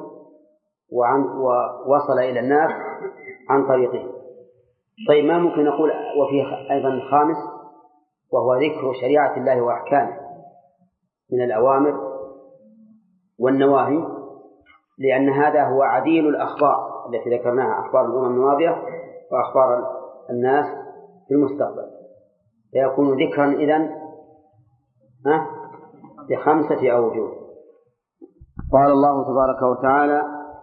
ووصل إلى الناس عن طريقهم. طيب، ما ممكن نقول وفيه أيضا خامس، وهو ذكر شريعة الله وأحكامه من الأوامر والنواهي، لأن هذا هو عديل الأخبار التي ذكرناها، أخبار الأمم الماضية وأخبار الناس في المستقبل، فيكون ذكرا إذن ب5 أوجه. قال الله تبارك وتعالى: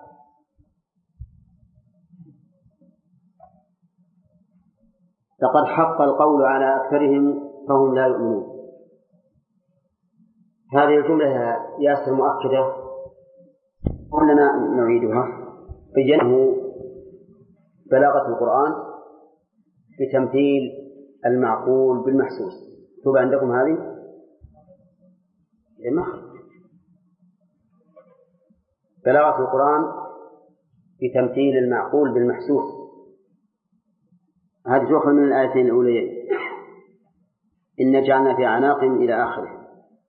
لقد حق القول على أكثرهم فهم لا يؤمنون. هذه الجملة ياسر مؤكدة، ولنا نعيدها. بينه بلاغة القرآن بتمثيل المعقول بالمحسوس. تبع عندكم هذه؟ بلاغة القرآن بتمثيل المعقول بالمحسوس، هذه تؤخذ من الآيتين الأوليين: إن جعلنا في أعناق إلى آخره.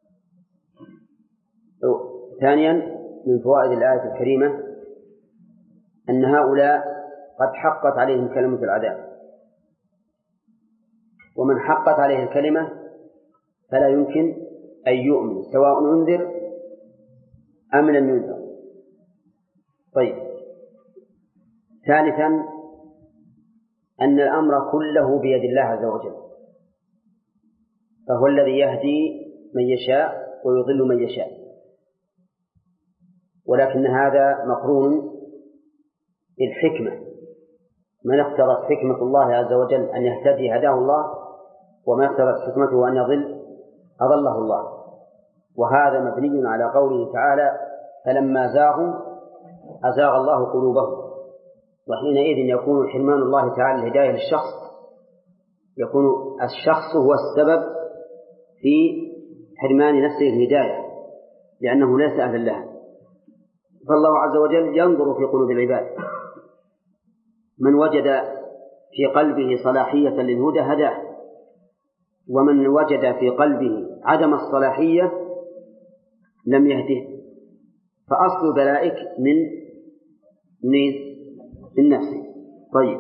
ثانيا، من فوائد الآية الكريمة أن هؤلاء قد حقت عليهم كلمة العذاب، ومن حقت عليه الكلمة فلا يمكن أن يؤمن سواء أنذر أم لم ينذر. طيب، ثالثا أن الأمر كله بيد الله عز وجل، فهو الذي يهدي من يشاء ويضل من يشاء، ولكن هذا مقرون بالحكمة. من اقتضت حكمة الله عز وجل أن يهتدي هداه الله، وما اقتضت حكمته أن يضل أضله الله. وهذا مبني على قوله تعالى: فلما زاغوا أزاغ الله قلوبهم. وحينئذ يكون حرمان الله تعالى الهداية للشخص، يكون الشخص هو السبب في حرمان نفسه الهداية، لأنه ليس أهلا لها. فالله عز وجل ينظر في قلوب العباد، من وجد في قلبه صلاحية للهدى هداه، ومن وجد في قلبه عدم الصلاحية لم يهده. فأصل البلائك من نفسه. طيب،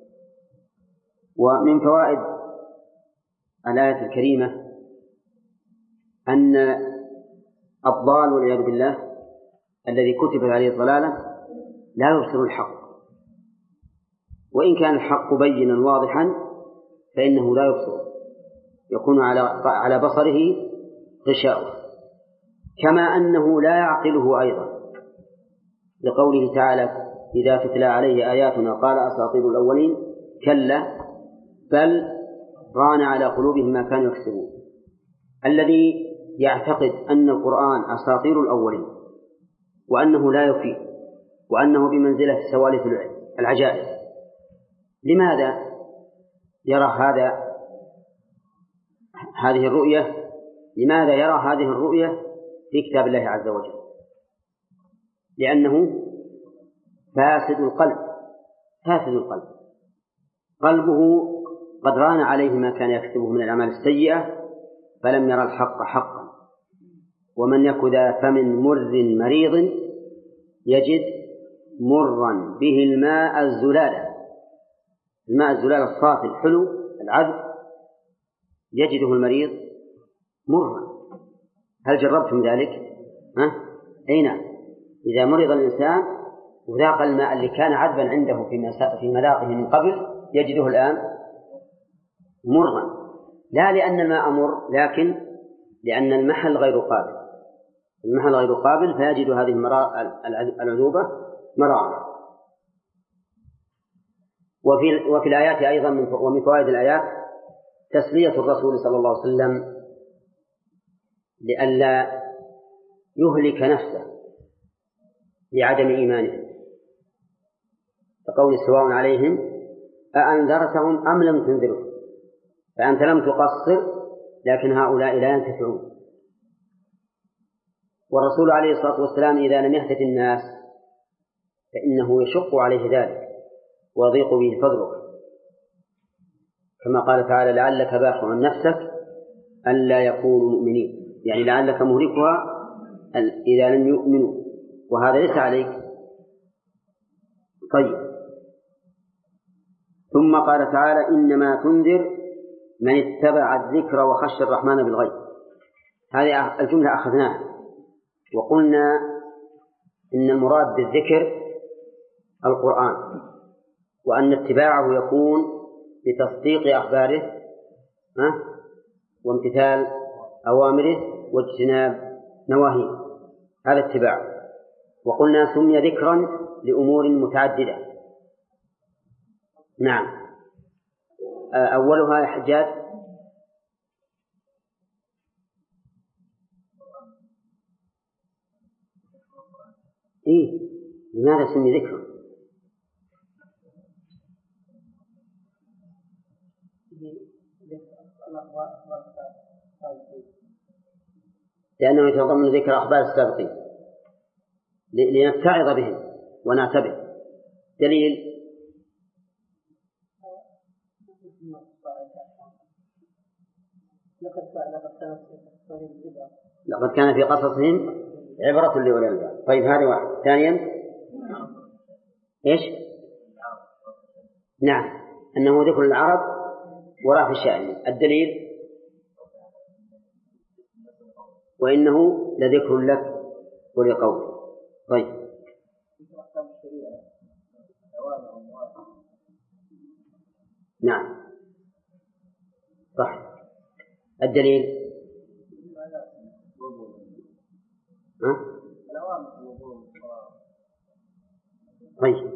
ومن فوائد الآية الكريمة أن الضال والعياذ بالله الذي كتب عليه الضلالة لا يبصر الحق، وإن كان الحق بينا واضحا فإنه لا يبصر، يكون على بصره غشاوة، كما أنه لا يعقله أيضا، لقوله تعالى: إذا تتلى عليه آياتنا قال أساطير الأولين، كلا بل ران على قلوبهم ما كانوا يكسبون. الذي يعتقد أن القرآن أساطير الأولين وأنه لا يفيد وأنه بمنزلة سوالف العجائب، لماذا يرى هذه الرؤية؟ لماذا يرى هذه الرؤية في كتاب الله عز وجل؟ لأنه فاسد القلب، قلبه قد ران عليه ما كان يكسبه من الأعمال السيئة، فلم يرى الحق حقا. ومن يك ذا فم مر مريض يجد مرا به الماء الزلال الصافي الحلو العذب يجده المريض مرا. هل جربتم ذلك؟ أي نعم. إذا مرض الإنسان وذاق الماء اللي كان عذبا عنده في مذاقه من قبل يجده الآن مرا، لا لأن الماء مر، لكن لأن المحل غير قابل، فيجد هذه العذوبة مرارا. وفي الآيات أيضا ومن فوائد الآيات تسلية الرسول صلى الله عليه وسلم لئلا يهلك نفسه لعدم إيمانه، فقول سواء عليهم أأنذرتهم أم لم تنذرهم، فأنت لم تقصر لكن هؤلاء لا ينتفعون. والرسول عليه الصلاة والسلام إذا لم يهتد الناس فإنه يشق عليه ذلك ويضيق به صدره، كما قال تعالى لعلك باخع نفسك ألا يكونوا مؤمنين، يعني لعلك مهلكها إذا لم يؤمنوا، وهذا ليس عليك. طيب، ثم قال تعالى إنما تنذر من اتبع الذكر وخشى الرحمن بالغيب. هذه الجملة أخذناها وقلنا إن المراد بالذكر القرآن، وأن اتباعه يكون بتصديق أخباره وامتثال أوامره واجتناب نواهيه، هذا اتباع. وقلنا سمي ذكرا لأمور متعددة. نعم، أولها حجاج لماذا سمي ذكرا؟ لأنه يتضمن ذكر أخبار السابقين لنتعظ بهم ونعتبر. دليل لقد كان في قصصهم عبرة لأولي الألباب. طيب، هذا واحد. ثانيا إيش؟ نعم، أنه ذكر العرب ورفع الشأن. الدليل وإنه لذكر لك ولقومك. طيب، نعم صح. الدليل طيب،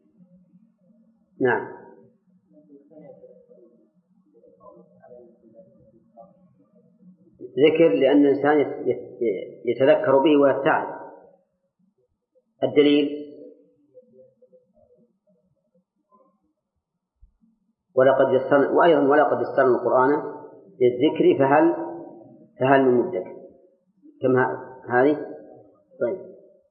نعم، ذكر لأن الإنسان يتذكر به ويتعظ. الدليل ولقد يسرنا القرآن للذكر فهل من مدكر. كم هذه؟ طيب،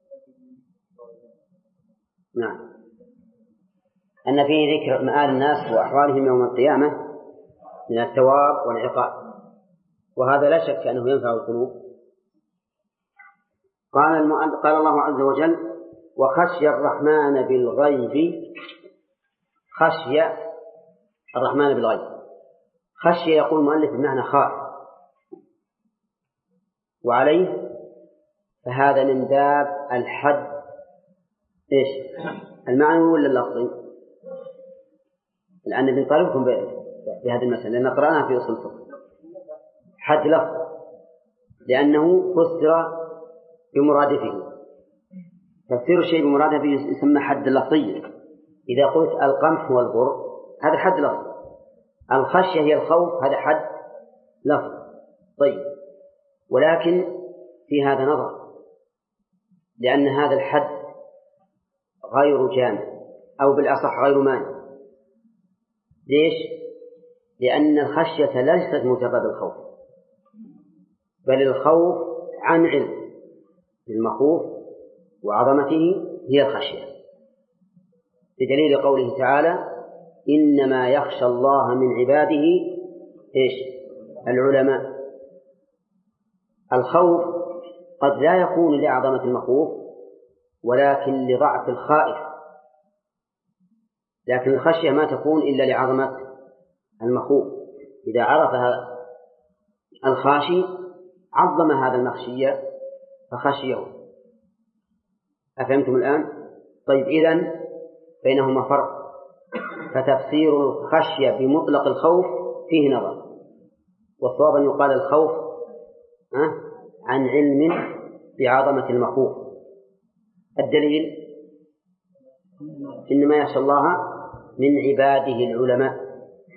نعم، أن فيه ذكر مآل الناس وأحوالهم يوم القيامة من الثواب والعقاب، وهذا لا شك أنه ينفع القلوب. قال الله عز وجل وخشي الرحمن بالغيب. خشي الرحمن بالغيب، خشي يقول المؤلف بمعنى خاف، وعليه فهذا من باب الحد إيش المعنى ولا اللفظي؟ الآن بنطالبكم بهذه المسألة لأن قرأناها في أصول الفقه. حد لفظ لأنه فسر بمرادفه. تفسير الشيء بمرادفه يسمى حد لفظي. إذا قلت القمح والبر هذا حد لفظ، الخشية هي الخوف هذا حد لفظ. طيب، ولكن في هذا نظر، لأن هذا الحد غير جامع أو بالأصح غير مانع. ليش؟ لأن الخشية ليست مجرد الخوف، بل الخوف عن علم المخوف وعظمته هي الخشية، بدليل قوله تعالى إنما يخشى الله من عباده إيش؟ العلماء. الخوف قد لا يكون لعظمة المخوف ولكن لضعف الخائف، لكن الخشية ما تكون إلا لعظمة المخوف. إذا عرفها الخاشي عظم هذا المخشية فخشيه. أفهمتم الآن؟ طيب، إذن بينهما فرق، فتفسير الخشية بمطلق الخوف فيه نظر، والصواب أن يقال الخوف عن علم بعظمة المخوف. الدليل إنما يخشى الله من عباده العلماء.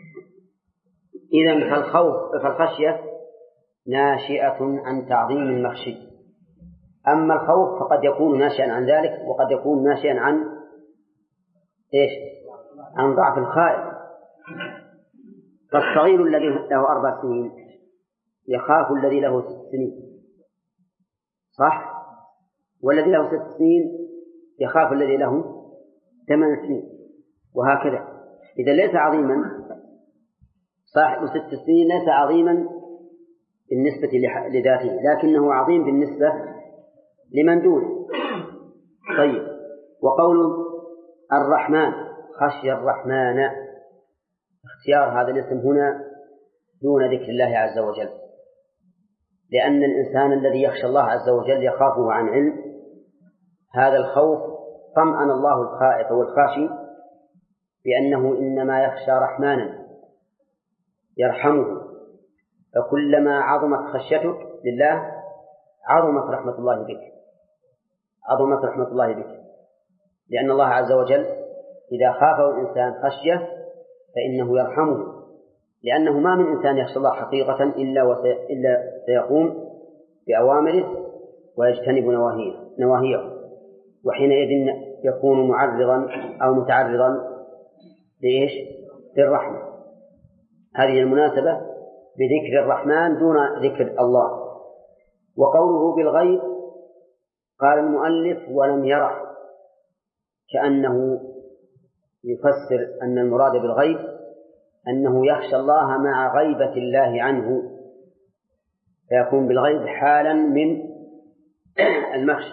إذن فالخشية ناشئة عن تعظيم المخشي، أما الخوف فقد يكون ناشئا عن ذلك وقد يكون ناشئا إيش؟ عن ضعف الخائف. فالصغير الذي له 4 سنين يخاف الذي له 6 سنين، صح؟ والذي له 6 سنين يخاف الذي له 8 سنين، وهكذا. إذا ليس عظيما، صاحب 6 سنين ليس عظيما بالنسبة لذاته، لكنه عظيم بالنسبة لمن دونه. طيب، وقول الرحمن، خشي الرحمن، اختيار هذا الاسم هنا دون ذكر الله عز وجل، لأن الإنسان الذي يخشى الله عز وجل يخافه عن علم. هذا الخوف طمأن الله الخائف والخاشي بأنه إنما يخشى رحمانا يرحمه، فكلما عظمت خشيتك لله عظمت رحمة الله بك، عظمت رحمة الله بك، لأن الله عز وجل إذا خافه الإنسان خشية فإنه يرحمه، لأنه ما من إنسان يخشى الله حقيقة إلا سيقوم بأوامره ويجتنب نواهيه، وحينئذ يكون معرضا أو متعرضا لإيش؟ للرحمة. هذه المناسبة بذكر الرحمن دون ذكر الله. وقوله بالغيب، قال المؤلف ولم يره، كأنه يفسر أن المراد بالغيب أنه يخشى الله مع غيبة الله عنه، فيكون بالغيب حالا من المخشي،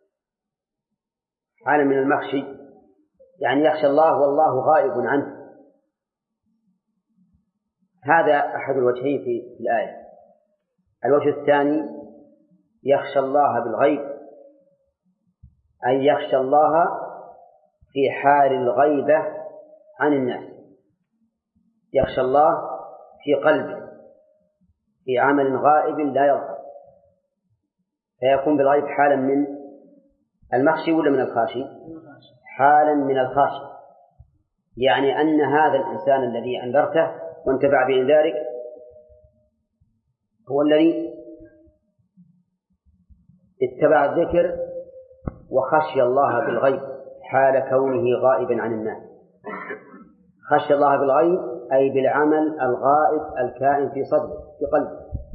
حالا من المخشي، يعني يخشى الله والله غائب عنه. هذا أحد الوجهين في الآية. الوجه الثاني يخشى الله بالغيب، أي يخشى الله في حال الغيبة عن الناس، يخشى الله في قلبه في عمل غائب لا يظهر، فيكون بالغيب حالا من المخشي ولا من الخاشي؟ حالا من الخاشي، يعني أن هذا الإنسان الذي أنذرته وانتفع بإنذارك هو الذي اتبع الذكر وخشي الله بالغيب حال كونه غائبا عن الناس. خشي الله بالغيب أي بالعمل الغائب الكائن في صدره في قلبه.